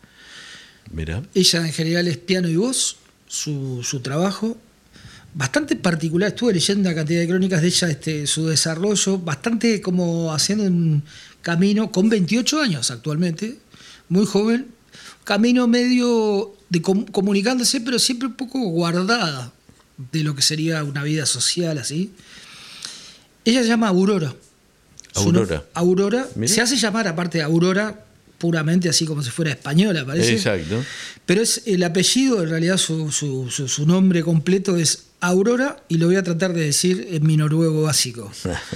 Mira. Ella en general es piano y voz, su, su trabajo. Bastante particular, estuve leyendo una cantidad de crónicas de ella, este, su desarrollo, bastante como haciendo un camino, con veintiocho años actualmente, muy joven, camino medio de com- comunicándose, pero siempre un poco guardada de lo que sería una vida social así. Ella se llama Aurora. Aurora. No, Aurora. Mira. Se hace llamar, aparte de Aurora, puramente así como si fuera española, parece. Exacto. Pero es el apellido, en realidad su, su, su, su nombre completo es Aurora, y lo voy a tratar de decir en mi noruego básico.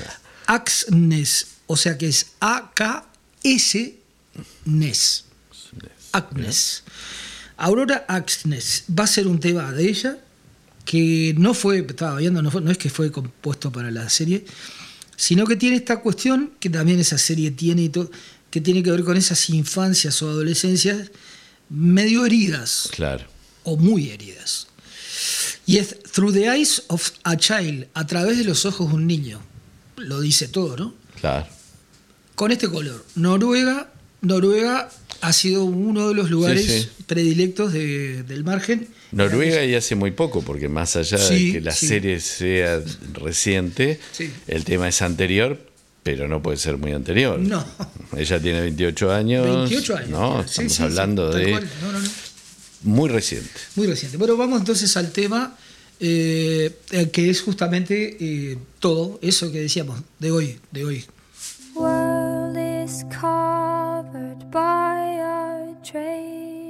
Aksnes, o sea que es A K S Nes. Aksnes. Aurora Aksnes. Va a ser un tema de ella que no fue, estaba viendo, no, fue, no es que fue compuesto para la serie, sino que tiene esta cuestión que también esa serie tiene y todo, que tiene que ver con esas infancias o adolescencias medio heridas. Claro. O muy heridas. Y es Through the Eyes of a Child, a través de los ojos de un niño. Lo dice todo, ¿no? Claro. Con este color. Noruega, Noruega ha sido uno de los lugares sí, sí. predilectos de, del margen. Noruega y hace muy poco, porque más allá sí, de que la sí. serie sea reciente, sí. el tema es anterior, pero no puede ser muy anterior. No. Ella tiene veintiocho años. veintiocho años. No, sí, estamos sí, hablando sí, de... No, no, no. Muy reciente. Muy reciente. Bueno, vamos entonces al tema eh, que es justamente eh, todo eso que decíamos de hoy, de hoy. World is covered by our trails,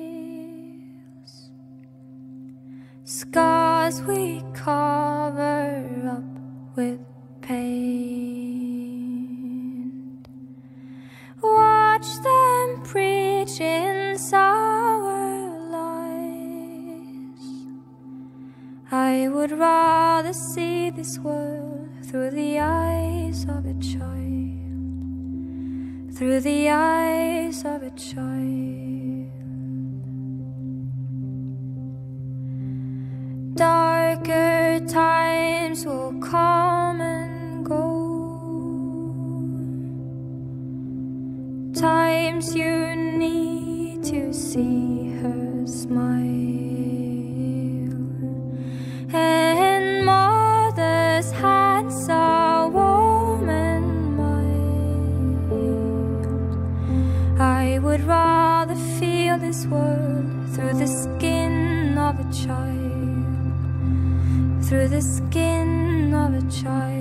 scars we cover up with pain. Watch them preach in sour lies. I would rather see this world through the eyes of a child, through the eyes of a child. Darker times will come and go, times you need to see her smile, and mother's hands are warm and mild. I would rather feel this world through the skin of a child, through the skin of a child.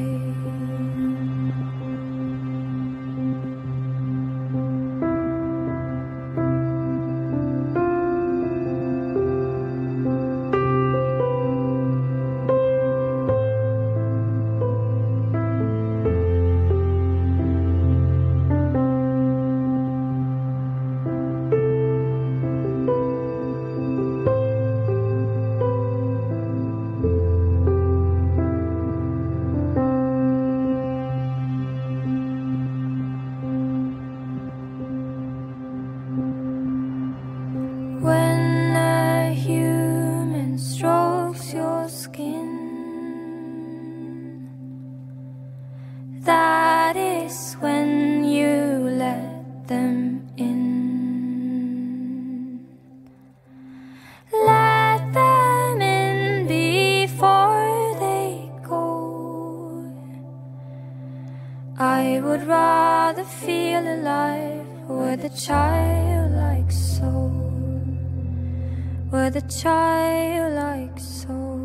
Childlike soul, with a childlike soul.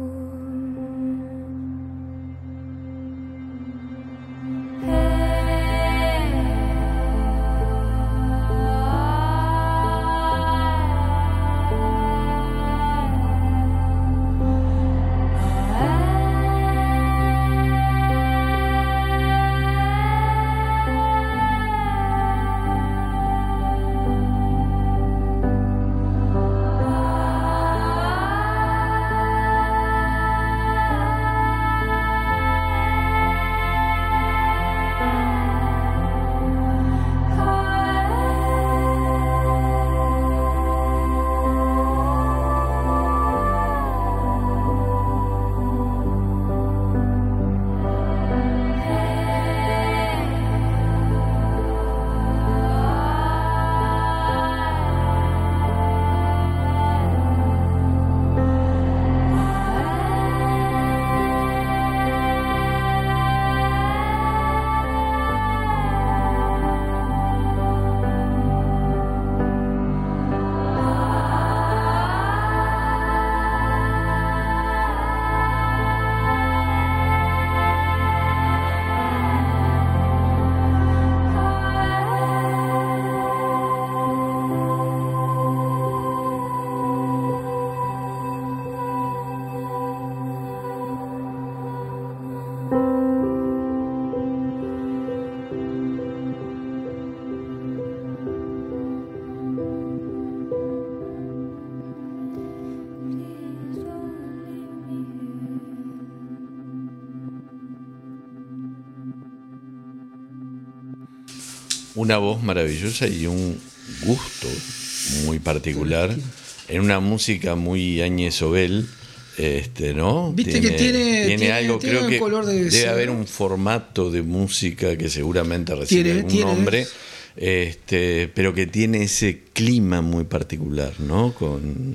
una voz maravillosa y un gusto muy particular en una música muy Áñez Obel. Este, ¿no? Viste tiene, que tiene, tiene tiene algo, tiene creo un que color de debe ser. haber un formato de música que seguramente recibe Tiene, algún tiene. nombre, este, pero que tiene ese clima muy particular, ¿no? Con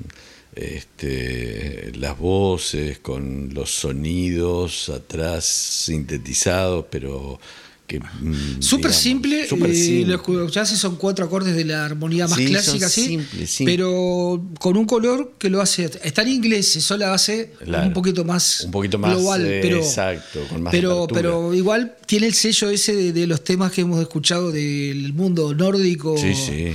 este, las voces, con los sonidos atrás sintetizados, pero que súper simple, super eh, simple. lo escuchás y son cuatro acordes de la armonía más Sí, clásica, son sí, simples, simples. pero con un color que lo hace, está en inglés, eso la hace Claro. un poquito más un poquito más global, eh, pero, exacto, con más pero, apertura. pero igual tiene el sello ese de, de los temas que hemos escuchado del mundo nórdico. Sí, sí.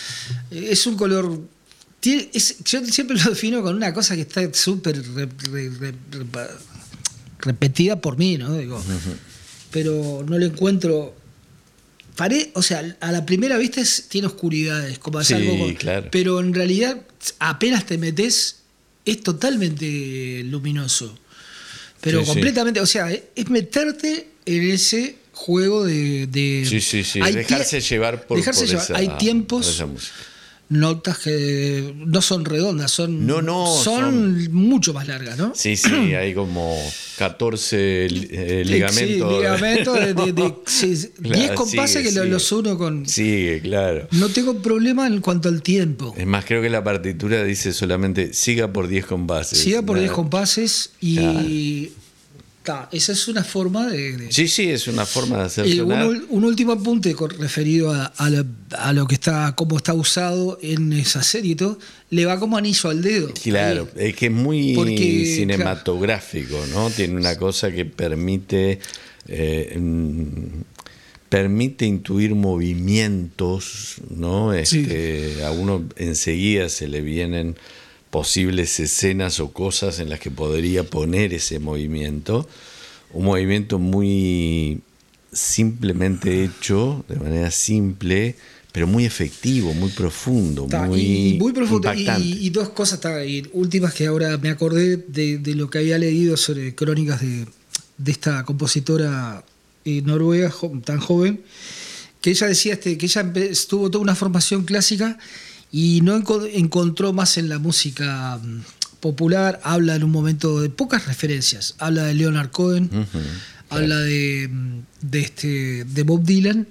Es un color. Tiene, es, yo siempre lo defino con una cosa que está súper re- re- re- re- repetida por mí, ¿no? Digo, uh-huh. Pero no le encuentro. Pare, o sea, a la primera vista es, tiene oscuridades, como es Sí, algo con- claro. pero en realidad apenas te metes es totalmente luminoso. Pero Sí, sí. completamente, o sea, es meterte en ese juego de. de Sí, sí, sí. hay Dejarse tie- llevar por, dejarse por llevar. esa, Hay por tiempos, esa música. notas que no son redondas, son, No, no, son, son- mucho más largas, ¿no? Sí, sí, hay como catorce eh, ligamentos. Sí, ligamentos de, de, de sí, Claro, diez compases sigue, que lo- sigue. los uno con. Sigue, claro. No tengo problema en cuanto al tiempo. Es más, creo que la partitura dice solamente siga por diez compases. Siga por diez Nada. compases y. Ta, esa es una forma de. de- Sí, sí, es una forma de hacer Eh, un, sonar. ul- un último apunte con- referido a, a lo, a lo que está, cómo está usado en esa serie y todo, le va como anillo al dedo. Claro, Ahí. es que es muy Porque, cinematográfico, ¿no? Tiene una cosa que permite eh, mm, permite intuir movimientos, ¿no? Este, a uno enseguida se le vienen posibles escenas o cosas en las que podría poner ese movimiento. Un movimiento muy simplemente hecho, de manera simple, pero muy efectivo, muy profundo, Ta, muy, y, y muy profundo. impactante. Y, y dos cosas ta, y últimas que ahora me acordé de, de lo que había leído sobre crónicas de, de esta compositora eh, noruega jo- tan joven, que ella decía este, que ella empe- tuvo toda una formación clásica y no enco- encontró más en la música mm, popular. Habla en un momento de pocas referencias. Habla de Leonard Cohen, Ujú, habla de, de, este, de Bob Dylan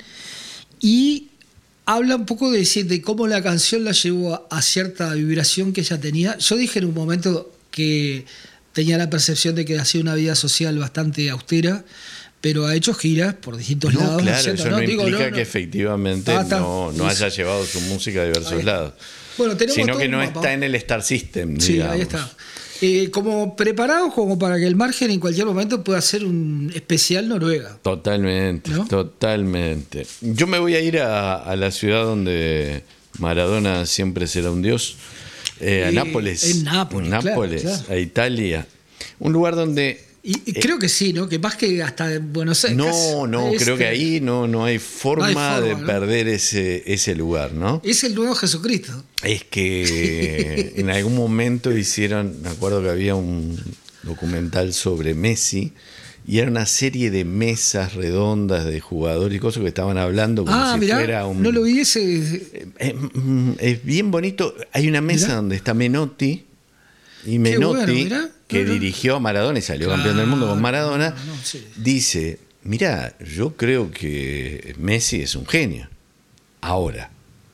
y habla un poco de, decir, de cómo la canción la llevó a, a cierta vibración que ella tenía. Yo dije en un momento que tenía la percepción de que hacía una vida social bastante austera, pero ha hecho giras por distintos No, lados. claro, ¿cierto? eso no, Digo, implica no, no. que efectivamente Ah, está. no, no haya llevado su música a diversos Ahí está. lados. Bueno, tenemos sino todo que un no mapa. está en el Star System. Sí, digamos. ahí está. Eh, como preparados como para que el margen en cualquier momento pueda hacer un especial Noruega. Totalmente, ¿No? totalmente. Yo me voy a ir a, a la ciudad donde Maradona siempre será un dios, eh, a Eh, Nápoles. en Nápoles, claro, Nápoles, claro. a Italia. Un lugar donde... Y, y Eh, creo que sí, ¿no? Que más que hasta Buenos Aires. No, no, este, creo que ahí no, no hay forma, No hay forma, de ¿no? perder ese, ese lugar, ¿no? Es el nuevo Jesucristo. Es que en algún momento hicieron, me acuerdo que había un documental sobre Messi y era una serie de mesas redondas de jugadores y cosas que estaban hablando como Ah, si mirá, fuera un... no lo vi ese. Eh, mm, es bien bonito. Hay una mesa Mirá. donde está Menotti y Menotti, bueno, mirá. que No, no. dirigió a Maradona y salió Claro, campeón del mundo con Maradona, no, no, sí. dice, mirá, yo creo que Messi es un genio. Ahora,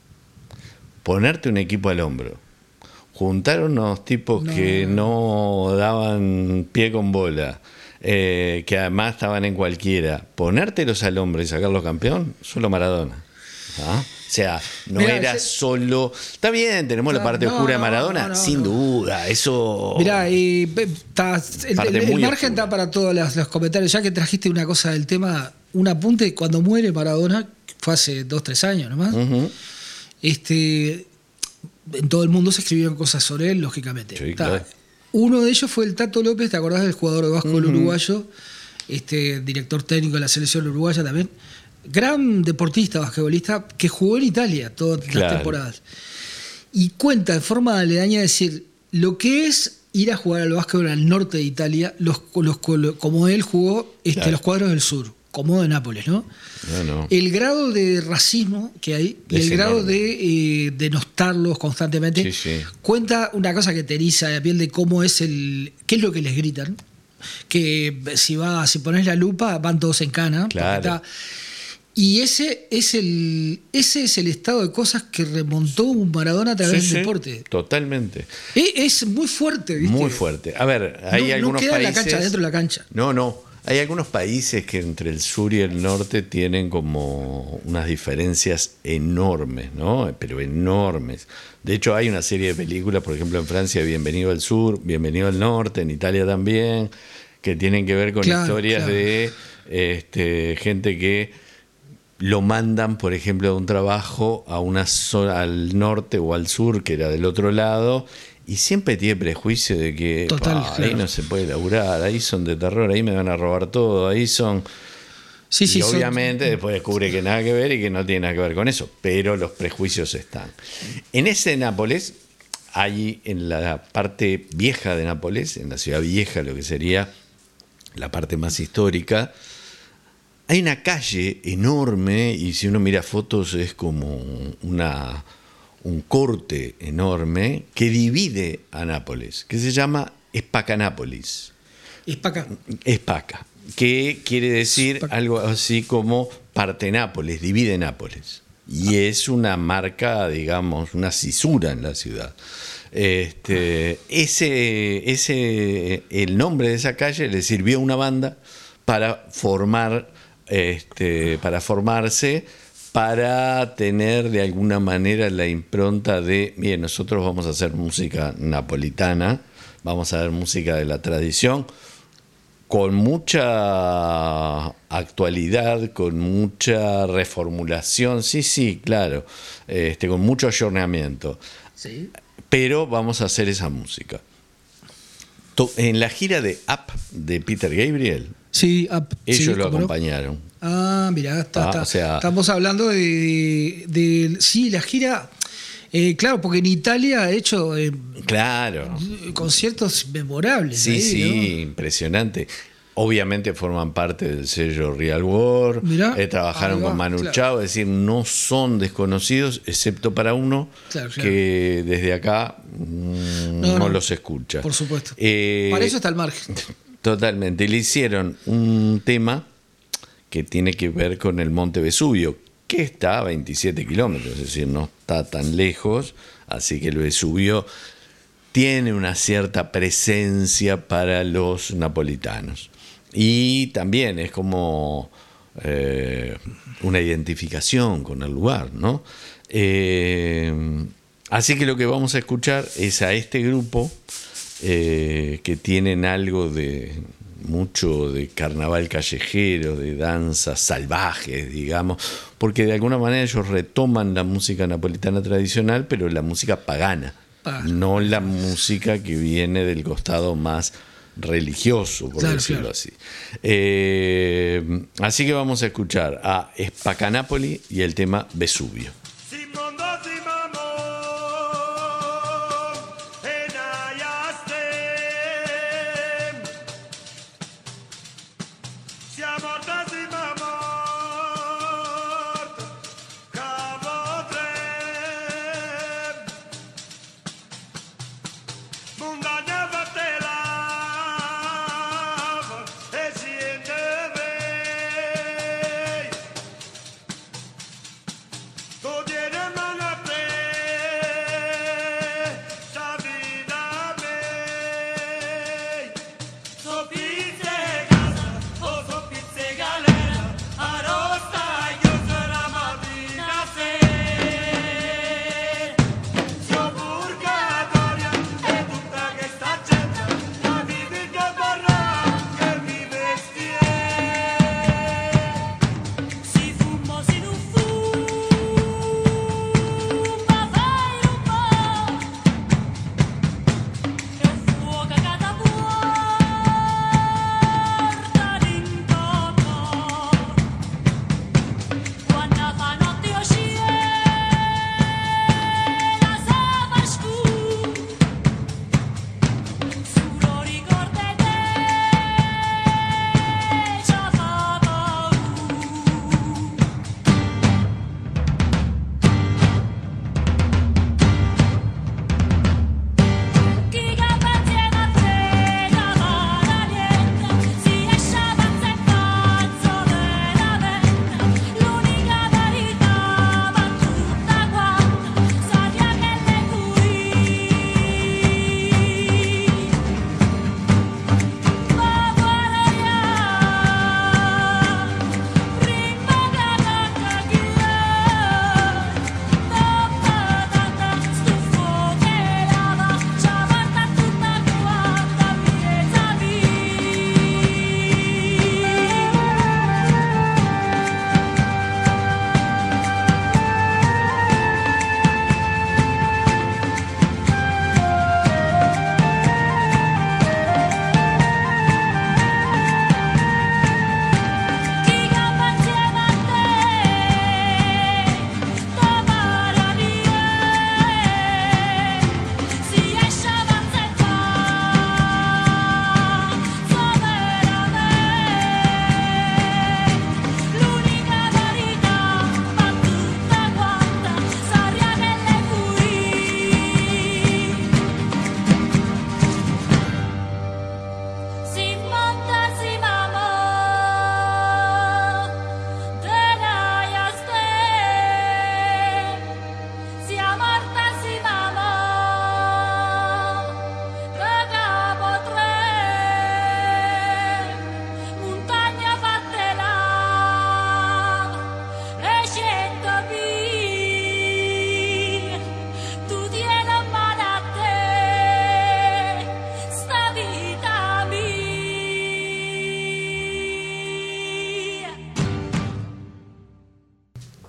ponerte un equipo al hombro, juntar unos tipos No. que no daban pie con bola, eh, que además estaban en cualquiera, ponértelos al hombro y sacarlos campeón, solo Maradona. ¿Ah? O sea, no Mirá, era ese- solo... Está bien, tenemos la Claro, parte no, oscura de no, Maradona, no, no, sin no. duda, eso... Mirá, eh, está- el, Parte el- el muy margen oscura. está para todos los, los comentarios. Ya que trajiste una cosa del tema, un apunte, cuando muere Maradona, fue hace dos, tres años nomás, Ujú. este, en todo el mundo se escribieron cosas sobre él, lógicamente. Sí, Está. claro. Uno de ellos fue el Tato López, ¿te acordás del jugador de básquetbol uruguayo? Este, director técnico de la selección uruguaya también. Gran deportista, basquetbolista, que jugó en Italia todas Claro. las temporadas. Y cuenta de forma aledaña de decir lo que es ir a jugar al básquetbol al norte de Italia, los, los, como él jugó este, Claro. los cuadros del sur. como de Nápoles, ¿no? No, no. El grado de racismo que hay y Es el grado enorme. de eh, denostarlos constantemente Sí, sí. cuenta una cosa que te eriza la piel de cómo es el. ¿Qué es lo que les gritan? Que si va, si pones la lupa, van todos en cana. porque Claro. está- y ese es el ese es el estado de cosas que remontó un Maradona a través Sí, del sí, deporte. Totalmente. Es, es muy fuerte, ¿viste? Muy fuerte. A ver, hay No- no algunos queda en la países. cancha, dentro de la cancha. No, no. Hay algunos países que entre el sur y el norte tienen como unas diferencias enormes, ¿no? Pero enormes. De hecho, hay una serie de películas, por ejemplo, en Francia, Bienvenido al Sur, Bienvenido al Norte, en Italia también, que tienen que ver con Claro, historias claro. de este, gente que lo mandan, por ejemplo, de un trabajo a una zona al norte o al sur, que era del otro lado, y siempre tiene prejuicio de que Total, "Pa, ahí claro. no se puede laburar, ahí son de terror, ahí me van a robar todo, ahí son... Sí, sí, y son- obviamente después descubre que nada que ver y que no tiene nada que ver con eso, pero los prejuicios están. En ese Nápoles, hay en la parte vieja de Nápoles, en la ciudad vieja, lo que sería la parte más histórica, hay una calle enorme y si uno mira fotos es como una, un corte enorme que divide a Nápoles, que se llama Espacanápolis. Es para acá. Espaca, que quiere decir Espaca. algo así como parte Nápoles, divide Nápoles. Y es una marca, digamos, una cisura en la ciudad. Este, ese, ese, el nombre de esa calle le sirvió a una banda para formar, este, para formarse, para tener de alguna manera la impronta de, bien, nosotros vamos a hacer música napolitana, vamos a hacer música de la tradición, con mucha actualidad, con mucha reformulación, sí, sí, claro, este, con mucho ayornamiento, Sí. pero vamos a hacer esa música. To- En la gira de Up de Peter Gabriel, Sí, ah, ellos sí, lo cómo no. acompañaron. Ah, mirá, está, Ah, está. o sea- Estamos hablando de, de- sí, la gira, eh, claro, porque en Italia ha hecho eh, Claro. conciertos memorables. Sí, ahí, sí, ¿no? impresionante. Obviamente forman parte del sello Real World, Mirá, eh, trabajaron ahí va, con Manu claro. Chao, es decir, no son desconocidos, excepto para uno Claro, claro. que desde acá mm, No, no, no, los escucha. Por supuesto. Eh, Para eso está el margen. Totalmente. Le hicieron un tema que tiene que ver con el Monte Vesubio, que está a veintisiete kilómetros, es decir, no está tan lejos, así que el Vesubio tiene una cierta presencia para los napolitanos. Y también es como eh, una identificación con el lugar, ¿no? Eh, así que lo que vamos a escuchar es a este grupo eh, que tienen algo de mucho de carnaval callejero, de danzas salvajes, digamos, porque de alguna manera ellos retoman la música napolitana tradicional, pero la música pagana, Ah. no la música que viene del costado más religioso, por Claro, decirlo claro. así. Eh, así que vamos a escuchar a Spacanapoli y el tema Vesubio. Go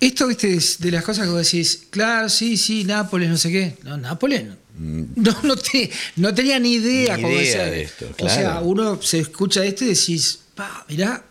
Esto, viste, es de las cosas que vos decís, claro, sí, sí, Nápoles, no sé qué. No, Nápoles no. No, no, te, no tenía ni idea, Ni cómo idea decía. de esto, O claro. sea, uno se escucha esto y decís, pa, mirá,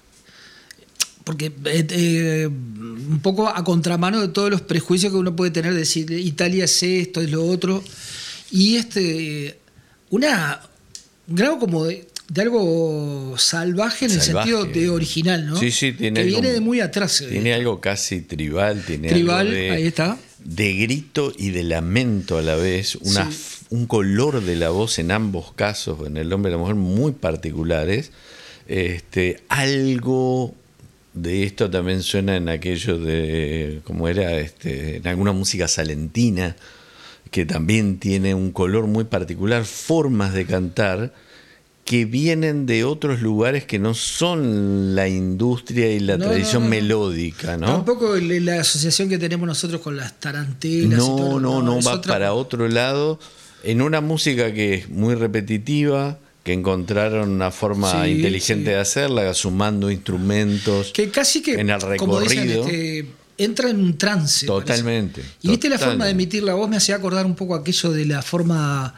porque eh, eh, un poco a contramano de todos los prejuicios que uno puede tener, decir Italia es esto, es lo otro, y este una un grado como de, de algo salvaje en Salvaje. el sentido de original, ¿no? Sí, sí, tiene que algo- viene de muy atrás. Tiene algo casi tribal, tiene Tribal, algo de, ahí está. de grito y de lamento a la vez, una, Sí. f- un color de la voz en ambos casos, en el hombre y la mujer, muy particulares. Este, algo de esto también suena en aquello de, ¿cómo era? Este, en alguna música salentina, que también tiene un color muy particular, formas de cantar que vienen de otros lugares que no son la industria y la No, tradición no, no. melódica, ¿no? Tampoco el- la asociación que tenemos nosotros con las tarantelas. y No, todo, no, no, es va otra- para otro lado, en una música que es muy repetitiva, que encontraron una forma Sí, inteligente sí. de hacerla, sumando instrumentos Que casi que, en el como dicen, recorrido. este, entra en un trance. Totalmente, parece. Y viste la forma de totalmente. emitir la voz, me hacía acordar un poco aquello de la forma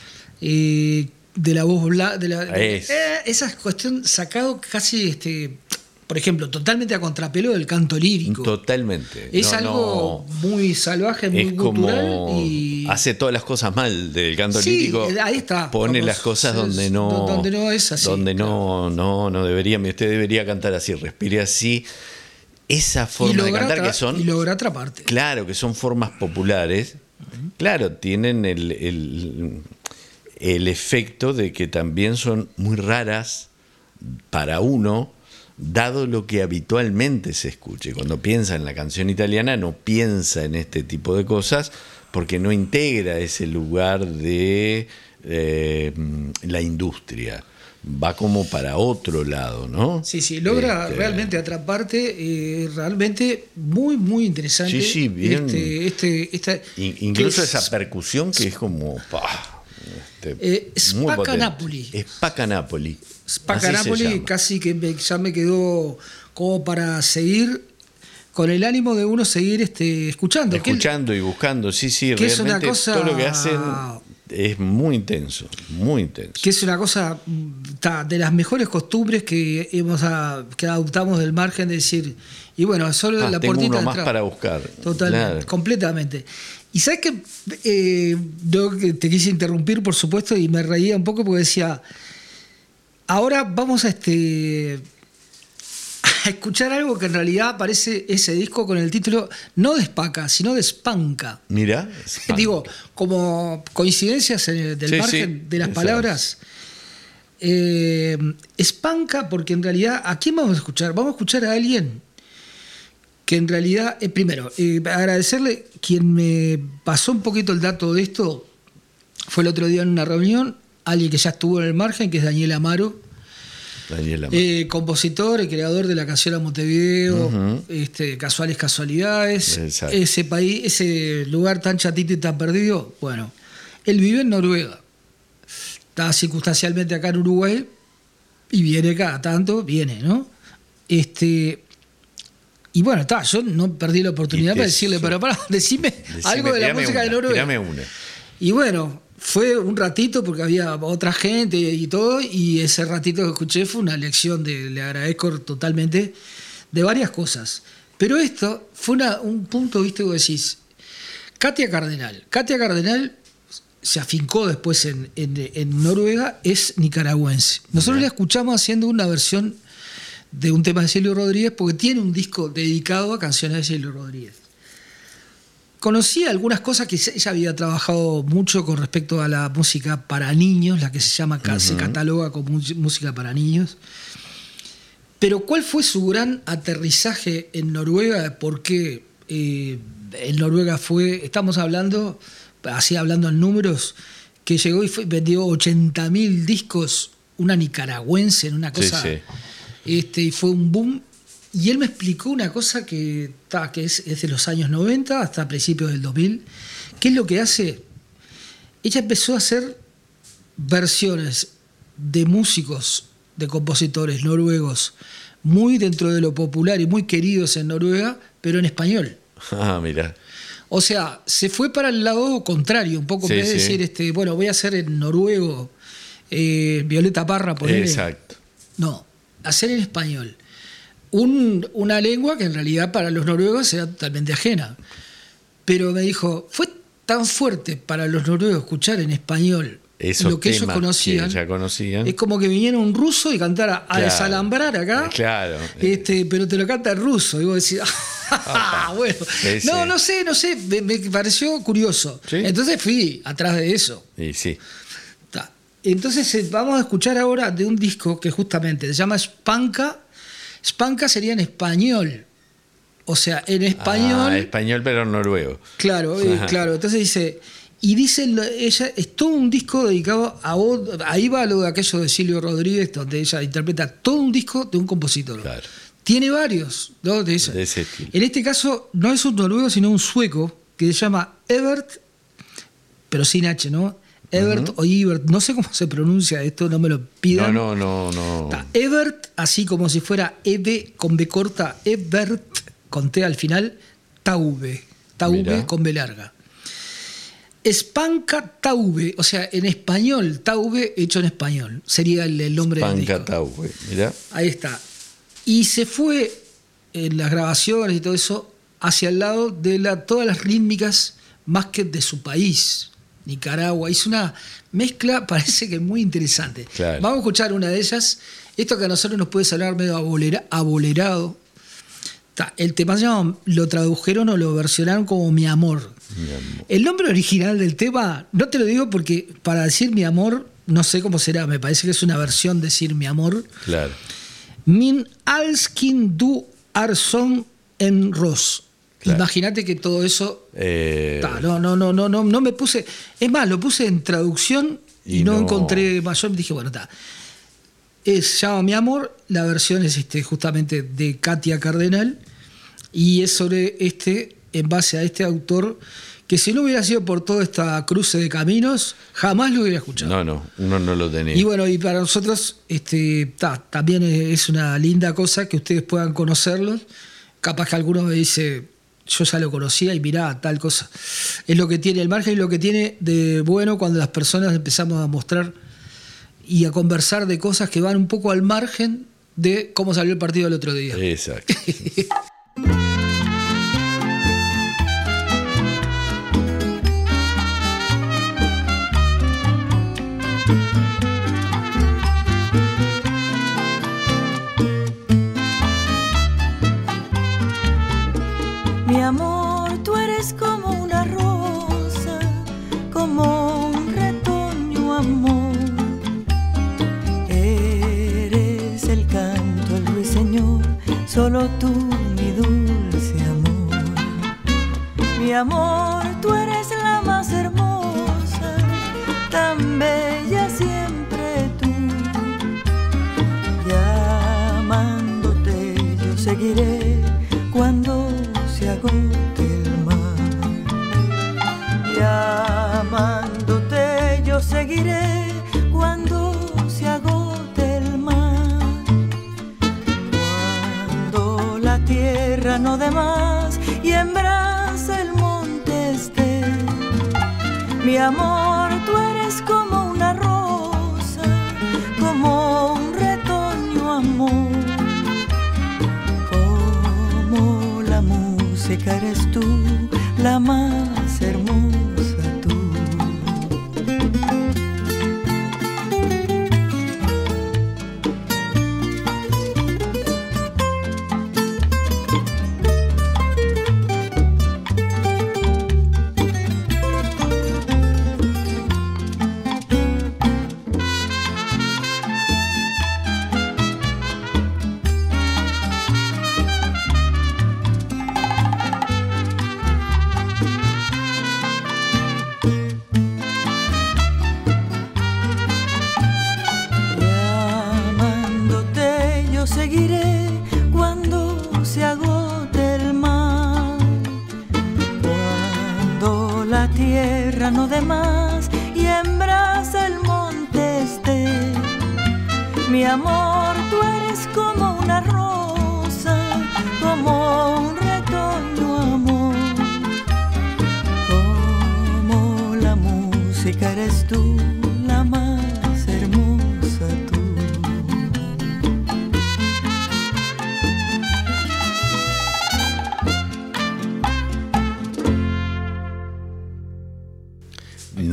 eh, de la voz blanca. De la, de- Es. eh, esa cuestión sacado casi, este, por ejemplo, totalmente a contrapelo del canto lírico. Totalmente. Es No, algo no. muy salvaje, muy Es gutural como y hace todas las cosas mal del canto Sí, lírico. ahí está, Pone vamos, las cosas es- donde no, donde no es así, donde no, no, no debería. Usted debería cantar así, respire así. Esa y forma de logra cantar atra- que son, y logra atraparte. claro, que son formas populares. Claro, tienen el, el, el efecto de que también son muy raras para uno, dado lo que habitualmente se escuche. Cuando piensa en la canción italiana, no piensa en este tipo de cosas porque no integra ese lugar de eh, la industria. Va como para otro lado, ¿no? Sí, sí, logra Este, realmente atraparte, eh, realmente muy, muy interesante. Sí, sí, bien. Este, este, esta- in- incluso que es- esa percusión que es como... ¡pah! Este, Eh, muy Spacca potente. Napoli. Spacca Napoli. Spacca Así se Napoli llama. casi que me- ya me quedó como para seguir, con el ánimo de uno seguir este, escuchando. que- Escuchando y buscando, sí, sí, que es realmente una cosa- todo lo que hacen es muy intenso, muy intenso. que es una cosa mm, ta, de las mejores costumbres que hemos a- que adoptamos del margen de decir, y bueno, solo Ah, la tengo puertita uno de más entrada. para buscar. Totalmente, Claro. completamente. Y sabes que eh, yo que te quise interrumpir, por supuesto, y me reía un poco porque decía, ahora vamos a este a escuchar algo que en realidad aparece ese disco con el título no de Spacca, sino de Spanca. Mira, Digo, como coincidencias en el- del Sí, margen sí, de las esas. palabras. Eh, Spanca, porque en realidad, ¿a quién vamos a escuchar? Vamos a escuchar a alguien que en realidad, eh, primero, eh, agradecerle quien me pasó un poquito el dato de esto, fue el otro día en una reunión, alguien que ya estuvo en el margen, que es Daniel Amaro, Daniela. eh, compositor y creador de la canción a Montevideo, Ujú. este, Casuales Casualidades, Exacto. ese país, ese lugar tan chatito y tan perdido. Bueno, él vive en Noruega, está circunstancialmente acá en Uruguay y viene cada tanto, viene, ¿no? Este, y bueno, está, yo no perdí la oportunidad Y te para decirle, su- pero pará, decime, Decime, algo de la tirame música de una, Noruega. tirame una. Y bueno, fue un ratito porque había otra gente y todo, y ese ratito que escuché fue una lección de, le agradezco totalmente, de varias cosas. Pero esto fue una- un punto, viste, vos decís, Katia Cardenal. Katia Cardenal se afincó después en, en- en Noruega, es nicaragüense. Nosotros la escuchamos haciendo una versión de un tema de Silvio Rodríguez porque tiene un disco dedicado a canciones de Silvio Rodríguez. Conocí algunas cosas que ella había trabajado mucho con respecto a la música para niños, la que se llama, se cataloga como música para niños. Pero ¿cuál fue su gran aterrizaje en Noruega? Porque eh, en Noruega fue, estamos hablando, así hablando en números, que llegó y fue, vendió ochenta mil discos, una nicaragüense, en una cosa, Sí, sí. Este, y fue un boom. Y él me explicó una cosa que, ta, que es, es de los años noventa hasta principios del dos mil. ¿Qué es lo que hace? Ella empezó a hacer versiones de músicos, de compositores noruegos, muy dentro de lo popular y muy queridos en Noruega, pero en español. Ah, mira. O sea, se fue para el lado contrario, un poco, Sí, en vez de sí. decir, este, bueno, voy a hacer en noruego eh, Violeta Parra, por Exacto. No, hacer en español. Un- una lengua que en realidad para los noruegos era totalmente ajena. Pero me dijo, fue tan fuerte para los noruegos escuchar en español Esos lo que ellos temas conocían. que ya conocían. Es como que viniera un ruso y cantara a Claro. desalambrar acá. Claro. Este, pero te lo canta en ruso. Y vos decís, ah, bueno. Sí, sí. No, no sé, no sé. Me, me pareció curioso. ¿Sí? Entonces fui atrás de eso. Y sí. Ta. Entonces eh, vamos a escuchar ahora de un disco que justamente se llama Spanka. Spanka sería en español. O sea, en español. Ah, español, pero noruego. Claro, eh, Ajá. claro. Entonces dice, y dice lo- ella, es todo un disco dedicado a vos. Ahí va lo de aquello de Silvio Rodríguez, donde ella interpreta todo un disco de un compositor. Claro. Tiene varios, ¿no? De, eso. De ese estilo. En este caso, no es un noruego, sino un sueco, que se llama Evert, pero sin H, ¿no? Evert o Evert, no sé cómo se pronuncia esto, no me lo No, pidan. no, no, no. Está Evert, así como si fuera E B con B corta, Evert con T al final, Taube. Taube Mirá. con B larga. Spanka Taube, o sea, en español, Taube hecho en español, sería el, el nombre del disco. Pancatau, güey. Mirá. Ahí está. Y se fue en las grabaciones y todo eso hacia el lado de la, todas las rítmicas más que de su país, Nicaragua. Hizo una mezcla, parece que muy interesante. Claro. Vamos a escuchar una de ellas. Esto que a nosotros nos puede sonar medio abolera- abolerado. Ta, el tema se llama- lo tradujeron o lo versionaron como Mi Amor. Mi amor. El nombre original del tema, no te lo digo porque para decir Mi Amor, no sé cómo será, me parece que es una versión de decir Mi Amor. Claro. Min alskin du arson en ros. Claro. Imagínate que todo eso. Eh, Ta, no, no, no, no, no, no me puse. Es más, lo puse en traducción y, Y no, no. encontré mayor. Dije, bueno, está. Es se llama Mi Amor. La versión es este, justamente de Katia Cardenal. Y es sobre este, en base a este autor, que si no hubiera sido por toda esta cruce de caminos, jamás lo hubiera escuchado. no, no, uno no lo tenía. Y bueno, y para nosotros este, ta, también es una linda cosa que ustedes puedan conocerlos. Capaz que alguno me dice, yo ya lo conocía y mirá, tal cosa. Es lo que tiene el margen y lo que tiene de bueno cuando las personas empezamos a mostrar y a conversar de cosas que van un poco al margen de cómo salió el partido el otro día. Exacto. Mi amor, tú eres como una rosa, como un retoño, amor. Eres el canto, el ruiseñor, solo tú, mi dulce amor. Mi amor, tú eres la más hermosa, tan bella siempre tú. Llamándote yo seguiré cuando se agote el mar. Llamándote yo seguiré cuando se agote el mar. Cuando la tierra no dé más y en brasa el monte esté. Mi amor, tú eres como una rosa, como un retoño, amor. Como la música eres tú, la más hermosa tú. Llamándote yo seguiré cuando se agote el mar. Cuando la tierra no dé más y en brasa el monte esté. Mi amor, tú eres como una rosa, como un retoño, amor.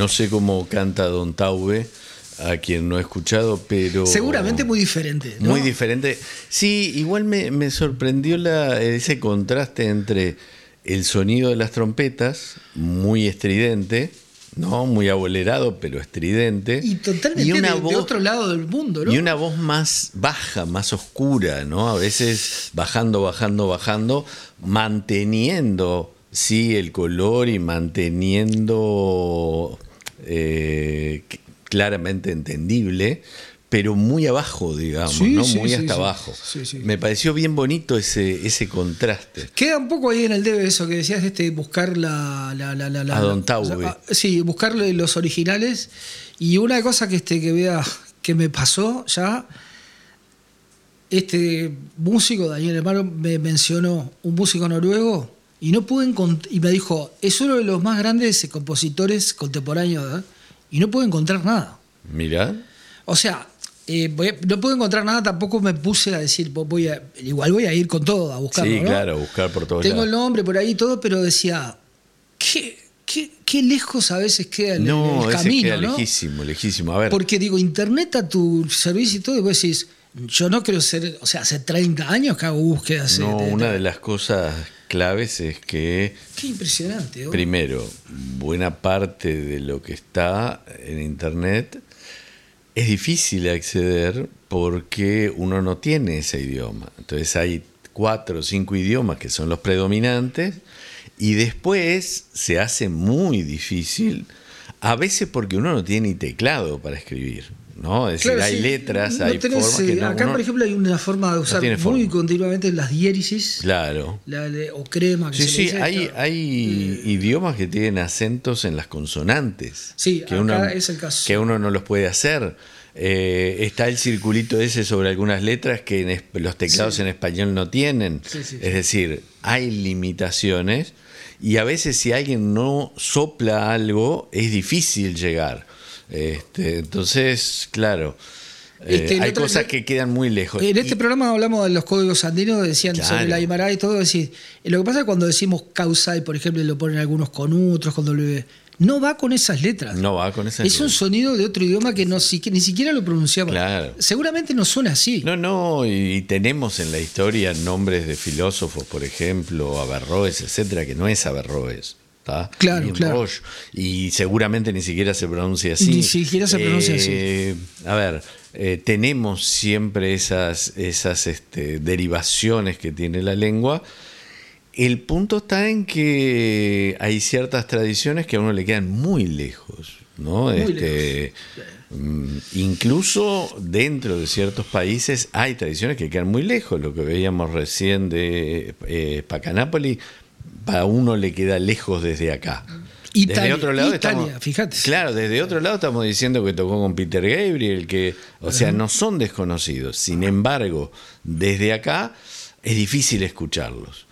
No sé cómo canta Don Taube, a quien no he escuchado, pero... Seguramente muy diferente, ¿no? Muy diferente. Sí, igual me, me sorprendió la, ese contraste entre el sonido de las trompetas, muy estridente, ¿no? Muy abolerado, pero estridente. Y totalmente y una de, voz, de otro lado del mundo, ¿no? Y una voz más baja, más oscura, ¿no? A veces bajando, bajando, bajando, manteniendo, sí, el color y manteniendo eh, claramente entendible, pero muy abajo, digamos, sí, ¿no? Sí, muy sí, hasta sí, abajo. Sí, sí. Me pareció bien bonito ese, ese contraste. Queda un poco ahí en el debe eso que decías, este, buscar la... la, la, la, la a Don Taube. O sea, sí, buscar los originales. Y una cosa que, este, que vea que me pasó ya, este músico, Daniel Hermano, me mencionó un músico noruego y no pude encont- y me dijo, es uno de los más grandes compositores contemporáneos, ¿eh? Y no pude encontrar nada. Mirá. O sea, eh, voy a- no pude encontrar nada, tampoco me puse a decir, voy a, igual voy a ir con todo a buscarlo, Sí, ¿no? claro, buscar por todos Tengo lados. el nombre por ahí y todo, pero decía, qué, qué, qué lejos a veces queda el, No, el ese camino, queda ¿no? lejísimo, lejísimo. A ver. Porque digo, internet a tu servicio y todo, y vos decís, yo no quiero ser, o sea, hace treinta años que hago búsquedas. No, de- de- una de las cosas claves es que, Qué impresionante. ¿no? primero, buena parte de lo que está en Internet es difícil acceder porque uno no tiene ese idioma. Entonces hay cuatro o cinco idiomas que son los predominantes y después se hace muy difícil, a veces porque uno no tiene ni teclado para escribir, ¿no? Es decir, Claro, hay sí. letras, No hay tenés, formas que eh, no, acá, uno- por ejemplo, hay una forma de usar tiene muy forma. continuamente las diéresis. Claro. La de- o crema. Que Sí, se sí, le dice, hay, claro. hay Eh, idiomas que tienen acentos en las consonantes. Sí, que acá uno, es el caso. que uno no los puede hacer. Eh, está el circulito ese sobre algunas letras que en es- los teclados Sí. en español no tienen. Sí, sí, es sí. decir, hay limitaciones y a veces si alguien no sopla algo es difícil llegar. Este, entonces, claro, eh, Este, el hay otro- cosas que quedan muy lejos. En este Y- programa hablamos de los códigos andinos, decían Claro. sobre la Aymara y todo. Decir, lo que pasa es cuando decimos causai, por ejemplo, lo ponen algunos con U, otros con W. No va con esas letras. no va con esa Es un sonido de otro idioma que no, si- que ni siquiera lo pronunciamos. Claro. Seguramente no suena así. No, no, y tenemos en la historia nombres de filósofos, por ejemplo, Averroes, etcétera, que no es Averroes. ¿Tá? Claro, Ni claro. Roche, y seguramente ni siquiera se pronuncia así. Ni siquiera se pronuncia Eh, A ver, eh, tenemos siempre esas, esas este, derivaciones que tiene la lengua. El punto está en que hay ciertas tradiciones que a uno le quedan muy lejos, ¿no? Muy Este, mm, incluso dentro de ciertos países hay tradiciones que quedan muy lejos. Lo que veíamos recién de eh, Pacanápoli, para uno le queda lejos desde acá. Italia, desde otro lado Italia, estamos, fíjate. Claro, desde otro lado estamos diciendo que tocó con Peter Gabriel, que, o sea, no son desconocidos. Sin embargo, desde acá es difícil escucharlos.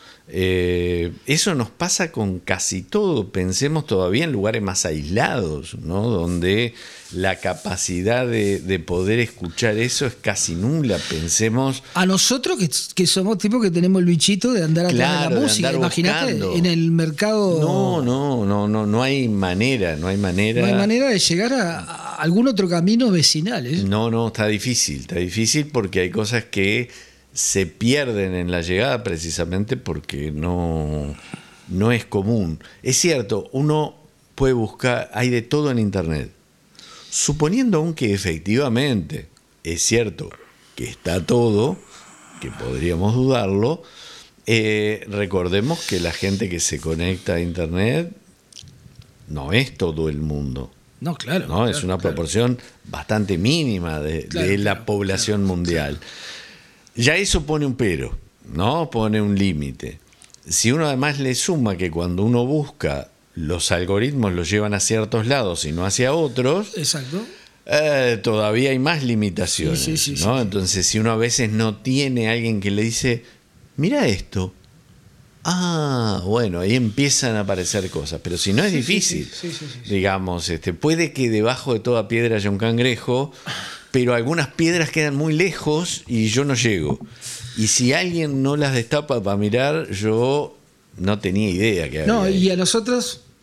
Eh, eso nos pasa con casi todo. Pensemos todavía en lugares más aislados, ¿no? Donde la capacidad de, de poder escuchar eso es casi nula. Pensemos. A nosotros que, que somos tipos que tenemos el bichito de andar atrás Claro, de de la música. andar Imagínate, buscando. en el mercado. No, no, no, no, no hay manera, no hay manera. No hay manera de llegar a, a algún otro camino vecinal. ¿eh? No, no, está difícil, está difícil porque hay cosas que se pierden en la llegada precisamente porque no, no es común. Es cierto, uno puede buscar, hay de todo en Internet. Suponiendo aún que efectivamente es cierto que está todo, que podríamos dudarlo, eh, recordemos que la gente que se conecta a Internet no es todo el mundo. No, claro. ¿no? claro, es una claro. proporción bastante mínima de, Claro, de la claro, población claro, mundial. Ya eso pone un pero, ¿no? Pone un límite. Si uno además le suma que cuando uno busca, los algoritmos los llevan a ciertos lados y no hacia otros, Exacto. eh, todavía hay más limitaciones. Sí, sí, sí, ¿no? sí, sí. Entonces, si uno a veces no tiene a alguien que le dice, mira esto. Ah, bueno, ahí empiezan a aparecer cosas, pero si no es Sí, sí, difícil, sí, sí, sí, sí, sí. digamos, este, puede que debajo de toda piedra haya un cangrejo, pero algunas piedras quedan muy lejos y yo no llego. Y si alguien no las destapa para mirar, yo no tenía idea que había. No, ahí. y a nosotros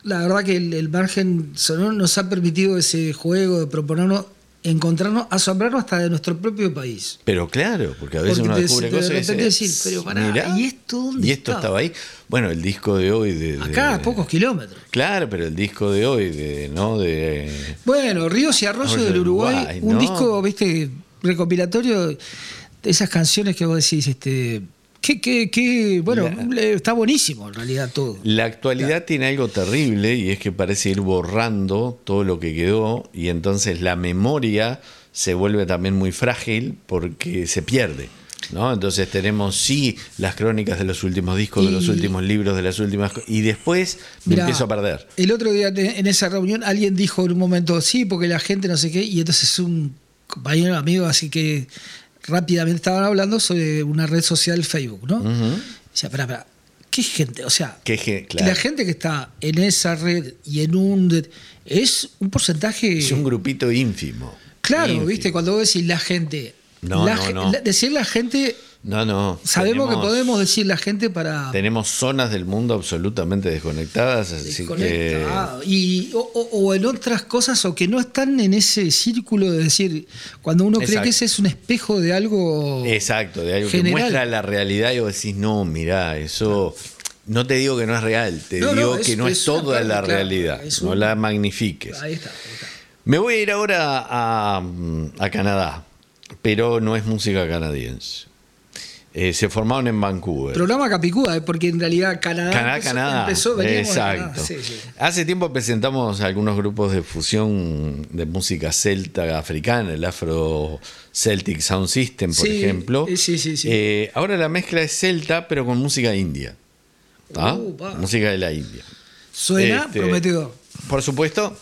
la verdad que el, el margen sonoro nos ha permitido ese juego de proponernos, encontrarnos, asombrarnos hasta de nuestro propio país. Pero claro, porque a veces Porque uno te- descubre de cosas y repente dice, decir, pero pará, mirá, ¿y esto dónde y esto estaba? estaba ahí. Bueno, el disco de hoy de, de- Acá a pocos kilómetros. Claro, pero el disco de hoy de, ¿no? De Bueno, Ríos y Arroyos Arroyo del del Uruguay, Uruguay, un ¿no? disco, viste, recopilatorio de esas canciones que vos decís, este, que, que, que bueno, La- está buenísimo en realidad todo. La actualidad tiene algo terrible y es que parece ir borrando todo lo que quedó y entonces la memoria se vuelve también muy frágil porque se pierde, ¿no? Entonces tenemos sí las crónicas de los últimos discos, de Y- los últimos libros, de las últimas co- y después me Mirá, empiezo a perder. El otro día te- en esa reunión alguien dijo en un momento, sí, porque la gente no sé qué, y entonces un compañero amigo, así que rápidamente estaban hablando sobre una red social, Facebook, ¿no? Ujú. Decía, espera, espera, ¿qué gente? O sea, Que, que- que claro, la gente que está en esa red y en un... de- es un porcentaje... es un grupito ínfimo. Claro, Ínfimo. viste, cuando vos decís la gente... No, la no, ge- no. la- decir la gente... No, no. Sabemos tenemos- que podemos decir la gente para... Tenemos zonas del mundo absolutamente desconectadas, así que desconectado. Y, o, o- o en otras cosas, o que no están en ese círculo de decir, cuando uno cree Exacto. que ese es un espejo de algo... exacto, de algo general. que muestra la realidad y vos decís, no, mirá, eso no te digo que no es real, te No, no, digo es- que no es, es una toda parte, la claro, realidad, es no un- la magnifiques. Ahí está, ahí está. Me voy a ir ahora a, a Canadá, pero no es música canadiense. Eh, se formaron en Vancouver. Programa Capicúa, eh, porque en realidad Canadá, Canadá, empezó, Canadá. empezó, veníamos de Exacto. Canadá, sí, sí. Hace tiempo presentamos algunos grupos de fusión de música celta africana, el Afro Celtic Sound System, por Sí, ejemplo. eh, sí, sí, sí. Eh, ahora la mezcla es celta, pero con música india. ¿Tá? Uh, va. Música de la India. Suena Este, prometedor. Por supuesto,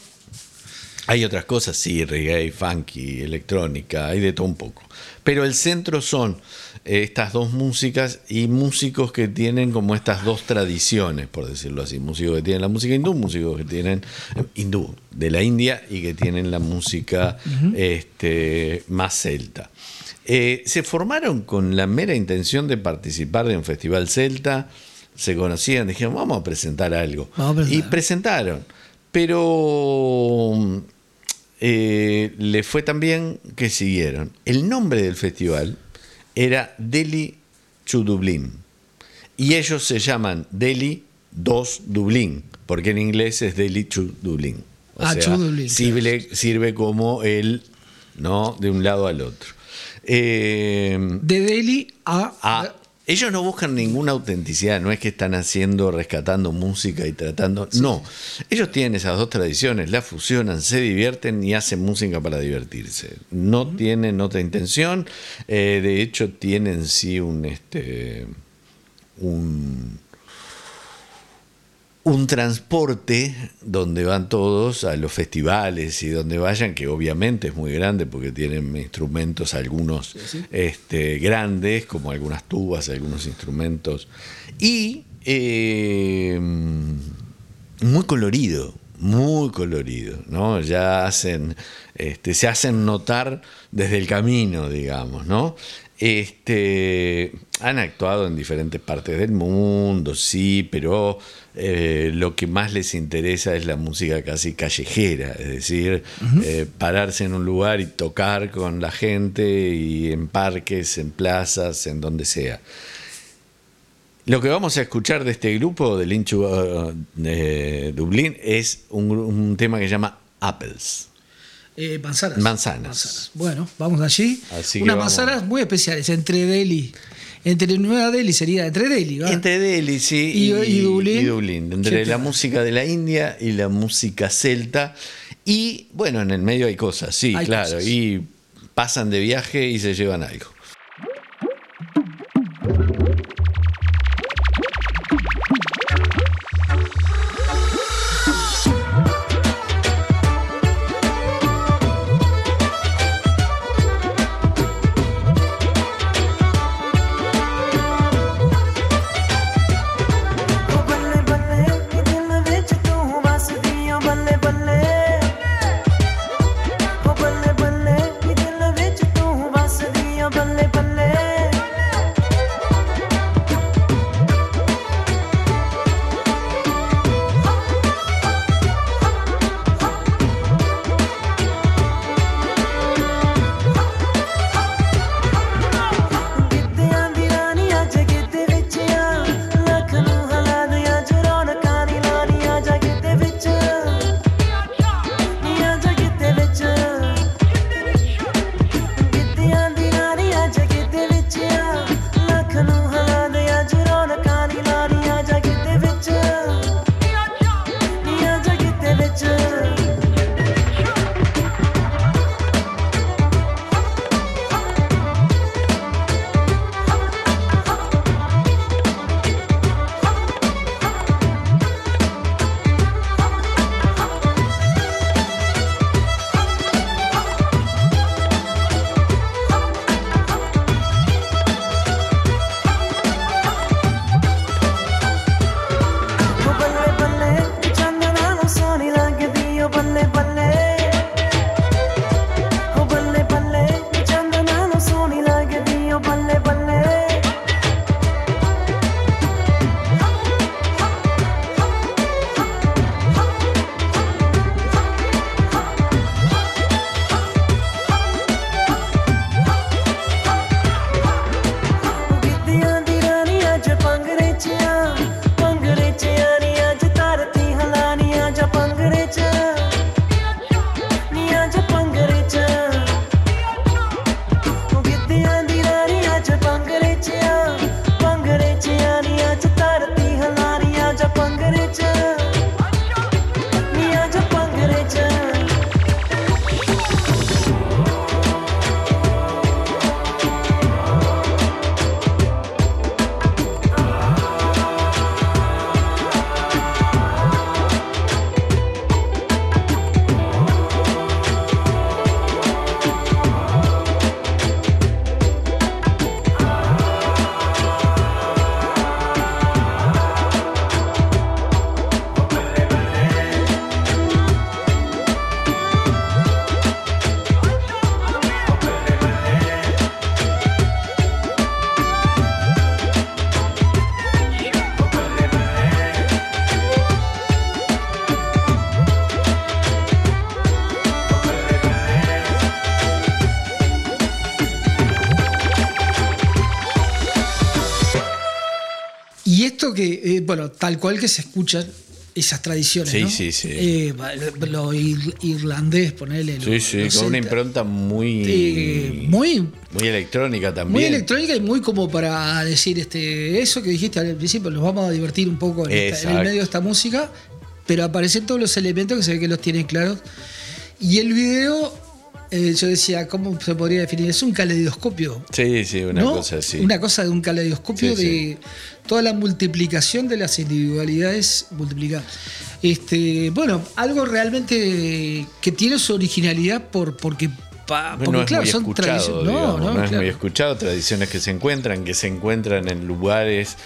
hay otras cosas, sí, reggae, funky, electrónica, hay de todo un poco. Pero el centro son eh, estas dos músicas y músicos que tienen como estas dos tradiciones, por decirlo así. Músicos que tienen la música hindú, músicos que tienen eh, hindú de la India y que tienen la música este, más celta. Eh, se formaron con la mera intención de participar de un festival celta, se conocían, dijeron, vamos a presentar algo. Vamos a presentar. Y presentaron, pero eh, le fue tan bien que siguieron. El nombre del festival era Delhi to Dublin y ellos se llaman Delhi dos Dublín, porque en inglés es Delhi to Dublin. O Ah, sea, to Dublin, sirve, sirve como el, ¿no? De un lado al otro. Eh, De Delhi a... Ah, ellos no buscan ninguna autenticidad, no es que están haciendo, rescatando música y tratando. No, ellos tienen esas dos tradiciones, las fusionan, se divierten y hacen música para divertirse. No tienen otra intención, eh, de hecho tienen sí un este un un transporte donde van todos a los festivales y donde vayan, que obviamente es muy grande porque tienen instrumentos, algunos este, grandes, como algunas tubas, algunos instrumentos, y eh, muy colorido, muy colorido, ¿no? Ya hacen, este, se hacen notar desde el camino, digamos, ¿no? Este, han actuado en diferentes partes del mundo, sí, pero eh, lo que más les interesa es la música casi callejera, es decir, uh-huh. eh, pararse en un lugar y tocar con la gente y en parques, en plazas, en donde sea. Lo que vamos a escuchar de este grupo de Lynch uh, de Dublín es un, un tema que se llama Apples. Eh, manzanas. manzanas. Manzanas. Bueno, vamos allí. Así que Unas vamos. manzanas muy especiales, entre Delhi. Entre Nueva Delhi sería, entre Delhi, ¿va? Entre Delhi, sí. Y, y Dublín. Y Dublín. Entre ¿Qué la tal? música de la India y la música celta. Y bueno, en el medio hay cosas, sí, Hay claro. cosas. Y pasan de viaje y se llevan algo. ਬੱਲੇ ਬੱਲੇ ਦਿਲ ਵਿੱਚ ਤੂੰ ਵਸਦੀ ਆਂ ਬੱਲੇ ਬੱਲੇ ਓ ਬੱਲੇ ਬੱਲੇ ਦਿਲ ਵਿੱਚ ਤੂੰ ਵਸਦੀ ਆਂ ਬੱਲੇ esto que, eh, bueno, tal cual que se escuchan esas tradiciones, sí, ¿no? Sí, sí, eh, lo, lo ir, irlandés, ponele. Sí, lo, sí, lo con una impronta muy, eh, muy... Muy electrónica también. Muy electrónica y muy como para decir este eso que dijiste al principio, nos vamos a divertir un poco en, esta, en el medio de esta música, pero aparecen todos los elementos que se ve que los tienen claros. Y el video... Eh, yo decía, ¿cómo se podría definir? Es un caleidoscopio. Sí, sí, una ¿no? cosa así. Una cosa de un caleidoscopio sí, de sí. toda la multiplicación de las individualidades multiplicadas. Este, bueno, algo realmente que tiene su originalidad por porque, pa, porque no es claro, muy son escuchado, tradiciones. No, digamos, no, no claro. es muy escuchado, tradiciones que se encuentran, que se encuentran en lugares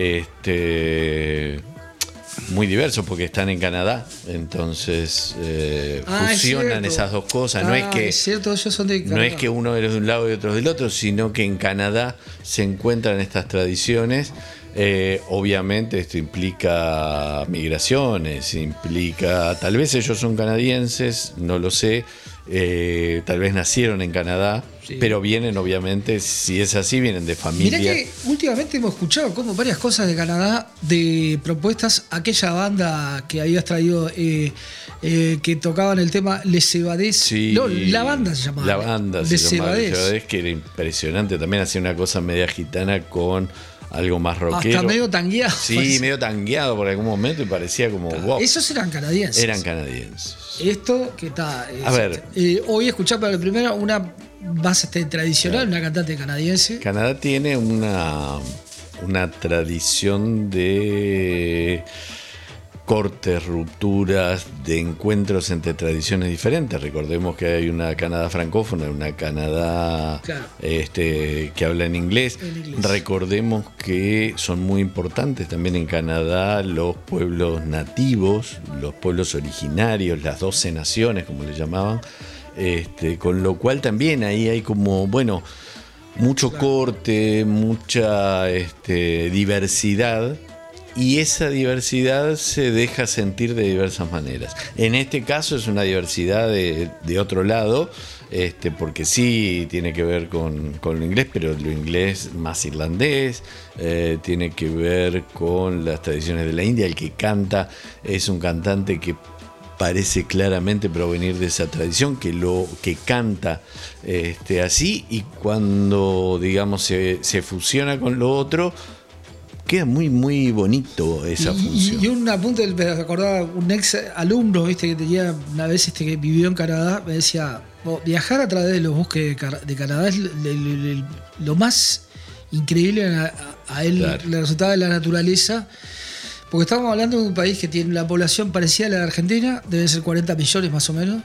este muy diversos porque están en Canadá, entonces eh, ah, fusionan esas dos cosas. Ah, no es que es cierto, ellos son de Canadá. No es que uno es de un lado y otro del otro, sino que en Canadá se encuentran estas tradiciones. Eh, obviamente esto implica migraciones, implica, tal vez ellos son canadienses, no lo sé, eh, tal vez nacieron en Canadá, sí. pero vienen obviamente, si es así, vienen de familia. Mirá que últimamente hemos escuchado como varias cosas de Canadá, de propuestas, aquella banda que habías traído, eh, eh, que tocaban el tema Les Evadés, sí, no, la banda se llamaba. La banda se llamaba Les Evadés, que era impresionante, también hacía una cosa media gitana con algo más rockero. Hasta medio tangueado. Sí, parece. medio tangueado por algún momento y parecía como claro, wow. Esos eran canadienses. Eran canadienses. Esto que está. Eh, a ver. Eh, hoy escuchamos para la primera una base este, tradicional, claro. una cantante canadiense. Canadá tiene una, una tradición de cortes, rupturas, de encuentros entre tradiciones diferentes. Recordemos que hay una Canadá francófona, una Canadá claro. este, que habla en inglés. en inglés. Recordemos que son muy importantes también en Canadá los pueblos nativos, los pueblos originarios, las doce naciones, como le llamaban. Este, con lo cual también ahí hay como, bueno, mucho claro. corte, mucha este, diversidad. Y esa diversidad se deja sentir de diversas maneras. En este caso es una diversidad de, de otro lado, este, porque sí tiene que ver con, con lo inglés, pero lo inglés más irlandés, eh, tiene que ver con las tradiciones de la India. El que canta es un cantante que parece claramente provenir de esa tradición, que lo que canta este, así, y cuando digamos se, se fusiona con lo otro, queda muy muy bonito esa y, función. Y un apunte, me acordaba un ex alumno, viste, que tenía una vez este que vivió en Canadá, me decía, viajar a través de los bosques de Canadá es lo más increíble, a, a él claro. le resultaba de la naturaleza, porque estamos hablando de un país que tiene una población parecida a la de Argentina, deben ser cuarenta millones más o menos,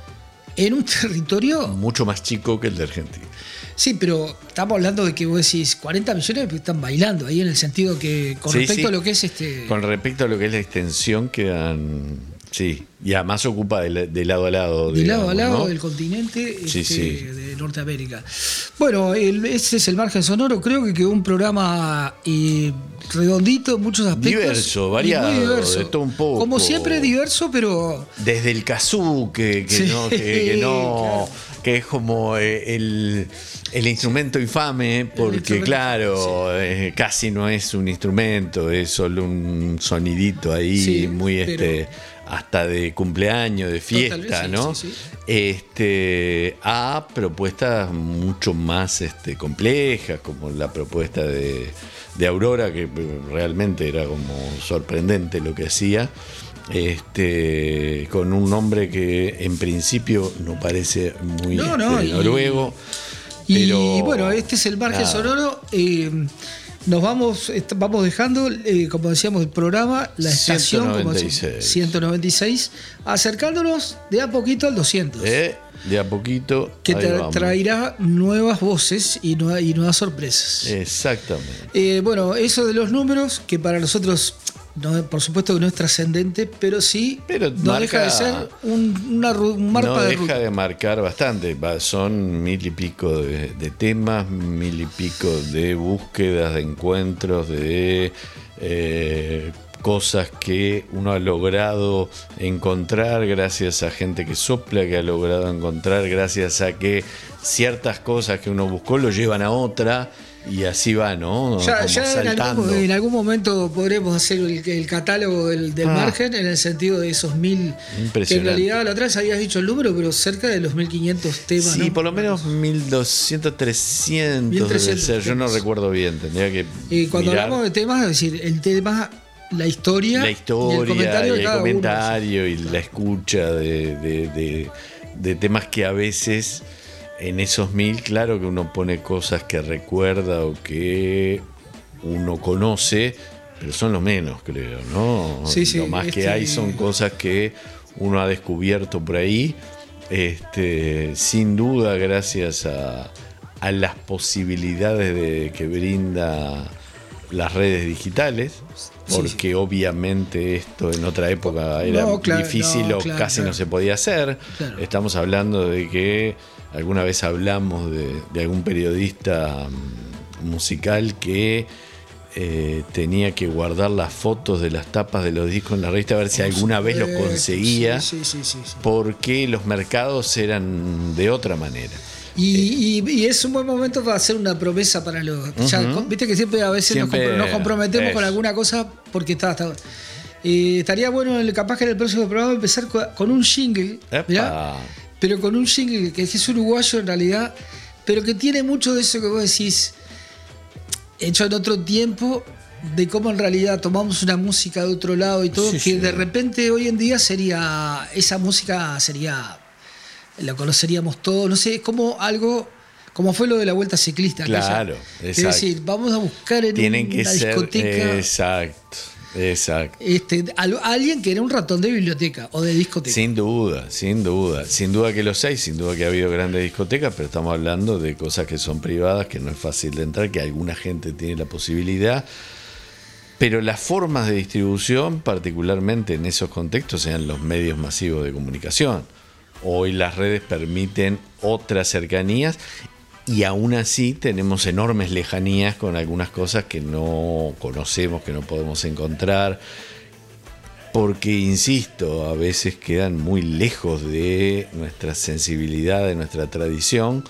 en un territorio mucho más chico que el de Argentina. Sí, pero estamos hablando de que vos decís cuarenta millones están bailando ahí, en el sentido que con sí, respecto sí. a lo que es este. Con respecto a lo que es la extensión quedan. Sí, y además ocupa de, de lado a lado. De digamos, lado a lado ¿no? del continente sí, este, sí. de Norteamérica. Bueno, el, ese es el margen sonoro. Creo que quedó un programa eh, redondito en muchos aspectos. Diverso, variado, muy diverso. De todo un poco. Como siempre, diverso, pero. Desde el kazoo, que, que, sí, no, que, que no. Claro. Que es como el, el instrumento infame, porque instrumento, claro, sí. eh, casi no es un instrumento, es solo un sonidito ahí, sí, muy pero... este. hasta de cumpleaños, de fiesta, Total, ¿no? Sí, sí. Este, a propuestas mucho más este, complejas, como la propuesta de, de Aurora, que realmente era como sorprendente lo que hacía, este, con un nombre que en principio no parece muy no, no, este, y, noruego. Y, pero, y bueno, este es el margen nada. sonoro. Eh, Nos vamos, vamos dejando, eh, como decíamos, el programa, la estación ciento noventa y seis. Como ciento noventa y seis, acercándonos de a poquito al doscientos. Eh, de a poquito. Que tra- traerá nuevas voces y, nueva, y nuevas sorpresas. Exactamente. Eh, bueno, eso de los números, que para nosotros, no, por supuesto que no es trascendente, pero sí pero no marca, deja de ser un, una, un mapa no de deja ruta. de marcar bastante. Son mil y pico de, de temas, mil y pico de búsquedas, de encuentros, de eh, cosas que uno ha logrado encontrar gracias a gente que sopla, que ha logrado encontrar gracias a que ciertas cosas que uno buscó lo llevan a otra y así va, ¿no? Ya, Como ya en, algún, en algún momento podremos hacer el, el catálogo del, del ah. margen en el sentido de esos mil, que en realidad la otra vez habías dicho el número, pero cerca de los mil quinientos temas. Sí, ¿no? por lo menos mil doscientos, trescientos debe ser, yo no recuerdo bien, tendría que Y cuando mirar. Hablamos de temas, es decir, el tema, la historia, la historia y el comentario, y, el comentario uno, y la escucha de, de, de, de temas que a veces... En esos mil, claro que uno pone cosas que recuerda o que uno conoce, pero son lo menos, creo, ¿no? Sí, sí, lo más este... que hay son cosas que uno ha descubierto por ahí, este, sin duda gracias a, a las posibilidades de, que brinda las redes digitales, porque sí, sí. obviamente esto en otra época era no, claro, difícil no, o claro, casi claro. no se podía hacer. Claro. Estamos hablando de que alguna vez hablamos de, de algún periodista musical que eh, tenía que guardar las fotos de las tapas de los discos en la revista a ver si alguna vez los conseguía, sí, sí, sí, sí, sí. porque los mercados eran de otra manera. Y, y, y es un buen momento para hacer una promesa para los... Uh-huh. Ya, viste que siempre a veces siempre nos, compro, nos comprometemos es. con alguna cosa porque está... está eh, estaría bueno, capaz que en el próximo programa empezar con un jingle, ¿mirá? Pero con un jingle que es uruguayo en realidad, pero que tiene mucho de eso que vos decís, hecho en otro tiempo, de cómo en realidad tomamos una música de otro lado y todo, sí, que sí. de repente hoy en día sería, esa música sería, la conoceríamos todos, no sé, es como algo, como fue lo de la Vuelta Ciclista. Claro, aquella, exacto. Es decir, vamos a buscar en Tienen un, que una ser, discoteca... Exacto. Exacto. Este, alguien que era un ratón de biblioteca o de discoteca. Sin duda, sin duda. Sin duda que los hay, sin duda que ha habido grandes discotecas, pero estamos hablando de cosas que son privadas, que no es fácil de entrar, que alguna gente tiene la posibilidad. Pero las formas de distribución, particularmente en esos contextos, sean los medios masivos de comunicación. Hoy las redes permiten otras cercanías. Y aún así tenemos enormes lejanías con algunas cosas que no conocemos, que no podemos encontrar, porque, insisto, a veces quedan muy lejos de nuestra sensibilidad, de nuestra tradición,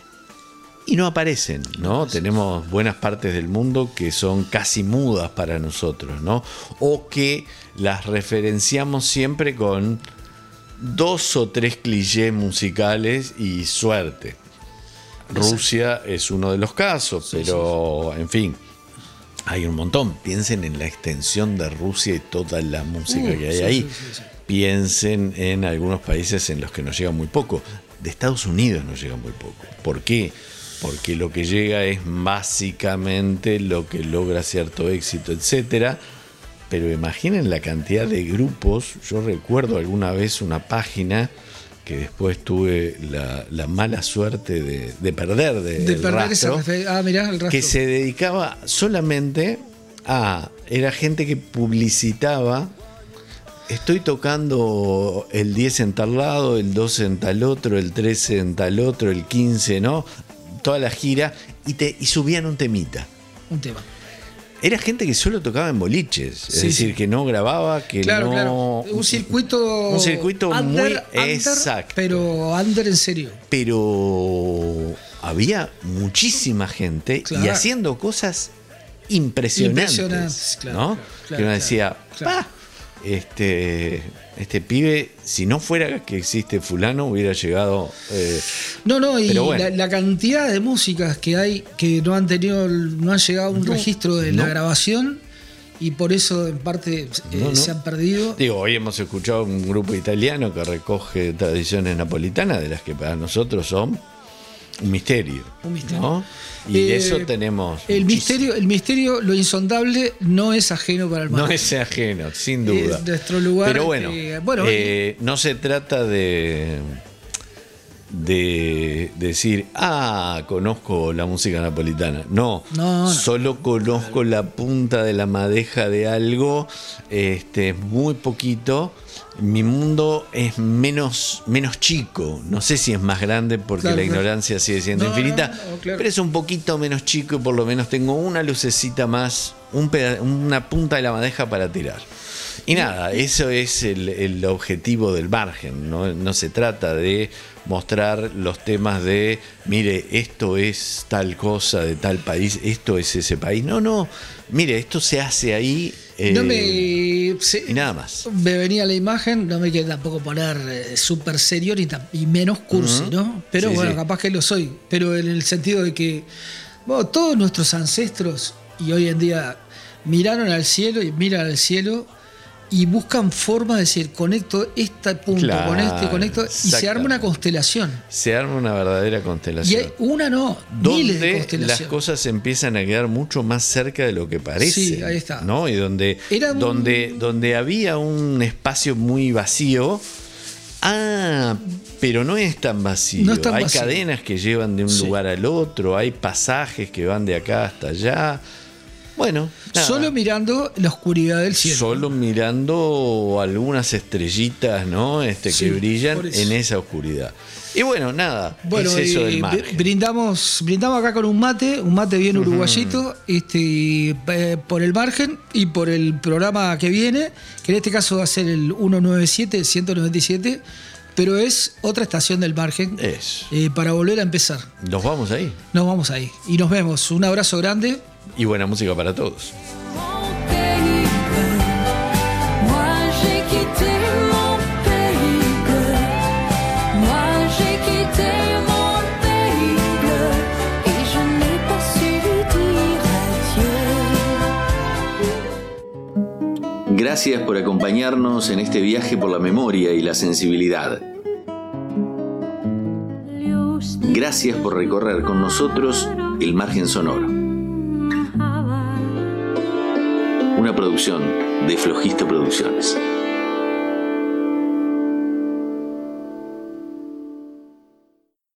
y no aparecen, ¿no? Tenemos buenas partes del mundo que son casi mudas para nosotros, ¿no? O que las referenciamos siempre con dos o tres clichés musicales y suerte. Rusia es uno de los casos, sí, pero sí, sí. en fin, hay un montón. Piensen en la extensión de Rusia y toda la música uh, que hay sí, ahí. Sí, sí, sí. Piensen en algunos países en los que nos llega muy poco. De Estados Unidos nos llega muy poco. ¿Por qué? Porque lo que llega es básicamente lo que logra cierto éxito, etcétera. Pero imaginen la cantidad de grupos. Yo recuerdo alguna vez una página que después tuve la, la mala suerte de, de perder de, de perder rastro, esa, ah, mirá, el rastro, que se dedicaba solamente a, era gente que publicitaba, estoy tocando el diez en tal lado, el doce en tal otro, el trece en tal otro, el quince, ¿no? Toda la gira, y, te, y subían un temita. Un tema. Era gente que solo tocaba en boliches, es sí, decir, sí. que no grababa, que claro, no... Claro. Un circuito... Un circuito under, muy... Under, exacto. Pero under en serio. Pero había muchísima gente claro. y haciendo cosas impresionantes, impresionantes claro, ¿no? Claro, que uno decía, claro. ¡pah! Este, este pibe, si no fuera que existe fulano, hubiera llegado... Eh, no, no, y bueno. la, la cantidad de músicas que hay que no han tenido, no han llegado a un no, registro de no. la grabación y por eso en parte eh, no, no. se han perdido. Digo, hoy hemos escuchado un grupo italiano que recoge tradiciones napolitanas de las que para nosotros son un misterio. Un misterio. ¿No? Y eh, de eso tenemos el misterio, el misterio, lo insondable no es ajeno para el mar. No es ajeno, sin duda. Es nuestro lugar. Pero bueno, que, bueno eh, no se trata de de decir, ah, conozco la música napolitana. No, No, no. solo conozco la punta de la madeja de algo, este, muy poquito. Mi mundo es menos, menos chico. No sé si es más grande porque Claro, la claro. ignorancia sigue siendo No, infinita, no, no, claro. pero es un poquito menos chico y por lo menos tengo una lucecita más, un peda- una punta de la madeja para tirar. Y nada, eso es el, el objetivo del margen, ¿no? No se trata de mostrar los temas de, mire, esto es tal cosa de tal país, esto es ese país. No, no, mire, esto se hace ahí eh, No me. se- y nada más. Me venía la imagen, no me quiero tampoco poner eh, súper serio ni tam- y menos cursi, Ujú. ¿no? Pero Sí, bueno, sí. capaz que lo soy. Pero en el sentido de que bueno, todos nuestros ancestros y hoy en día miraron al cielo y miran al cielo y buscan forma de decir, conecto este punto Claro, con este, conecto, y se arma exactamente. una constelación. Se arma una verdadera Y constelación. hay una no, miles de Donde las constelaciones. cosas empiezan a quedar mucho más cerca de lo que parece. Sí, ahí está. ¿No? Y donde, Era un- donde, donde había un espacio muy vacío. Ah, pero no es tan vacío. No es tan hay vacío. cadenas que llevan de un Sí. lugar al otro, hay pasajes que van de acá hasta allá. Bueno, nada. Solo mirando la oscuridad del cielo. Solo mirando algunas estrellitas, ¿no? Este, Sí, que brillan por eso. en esa oscuridad. Y bueno, nada, Bueno, es eso eh, del br- margen. brindamos, brindamos acá con un mate, un mate bien uruguayito, este, eh, por el margen y por el programa que viene, que en este caso va a ser el ciento noventa y siete, el ciento noventa y siete, pero es otra estación del margen Es. eh, para volver a empezar. Nos vamos ahí. Nos vamos ahí y nos vemos. Un abrazo grande. Y buena música para todos. Mon pays bleu, moi j'ai quitté mon pays bleu, moi j'ai quitté mon pays bleu, et je n'ai pas su dire adieu. Gracias por acompañarnos en este viaje por la memoria y la sensibilidad. Gracias por recorrer con nosotros el margen sonoro. Una producción de Flojista Producciones.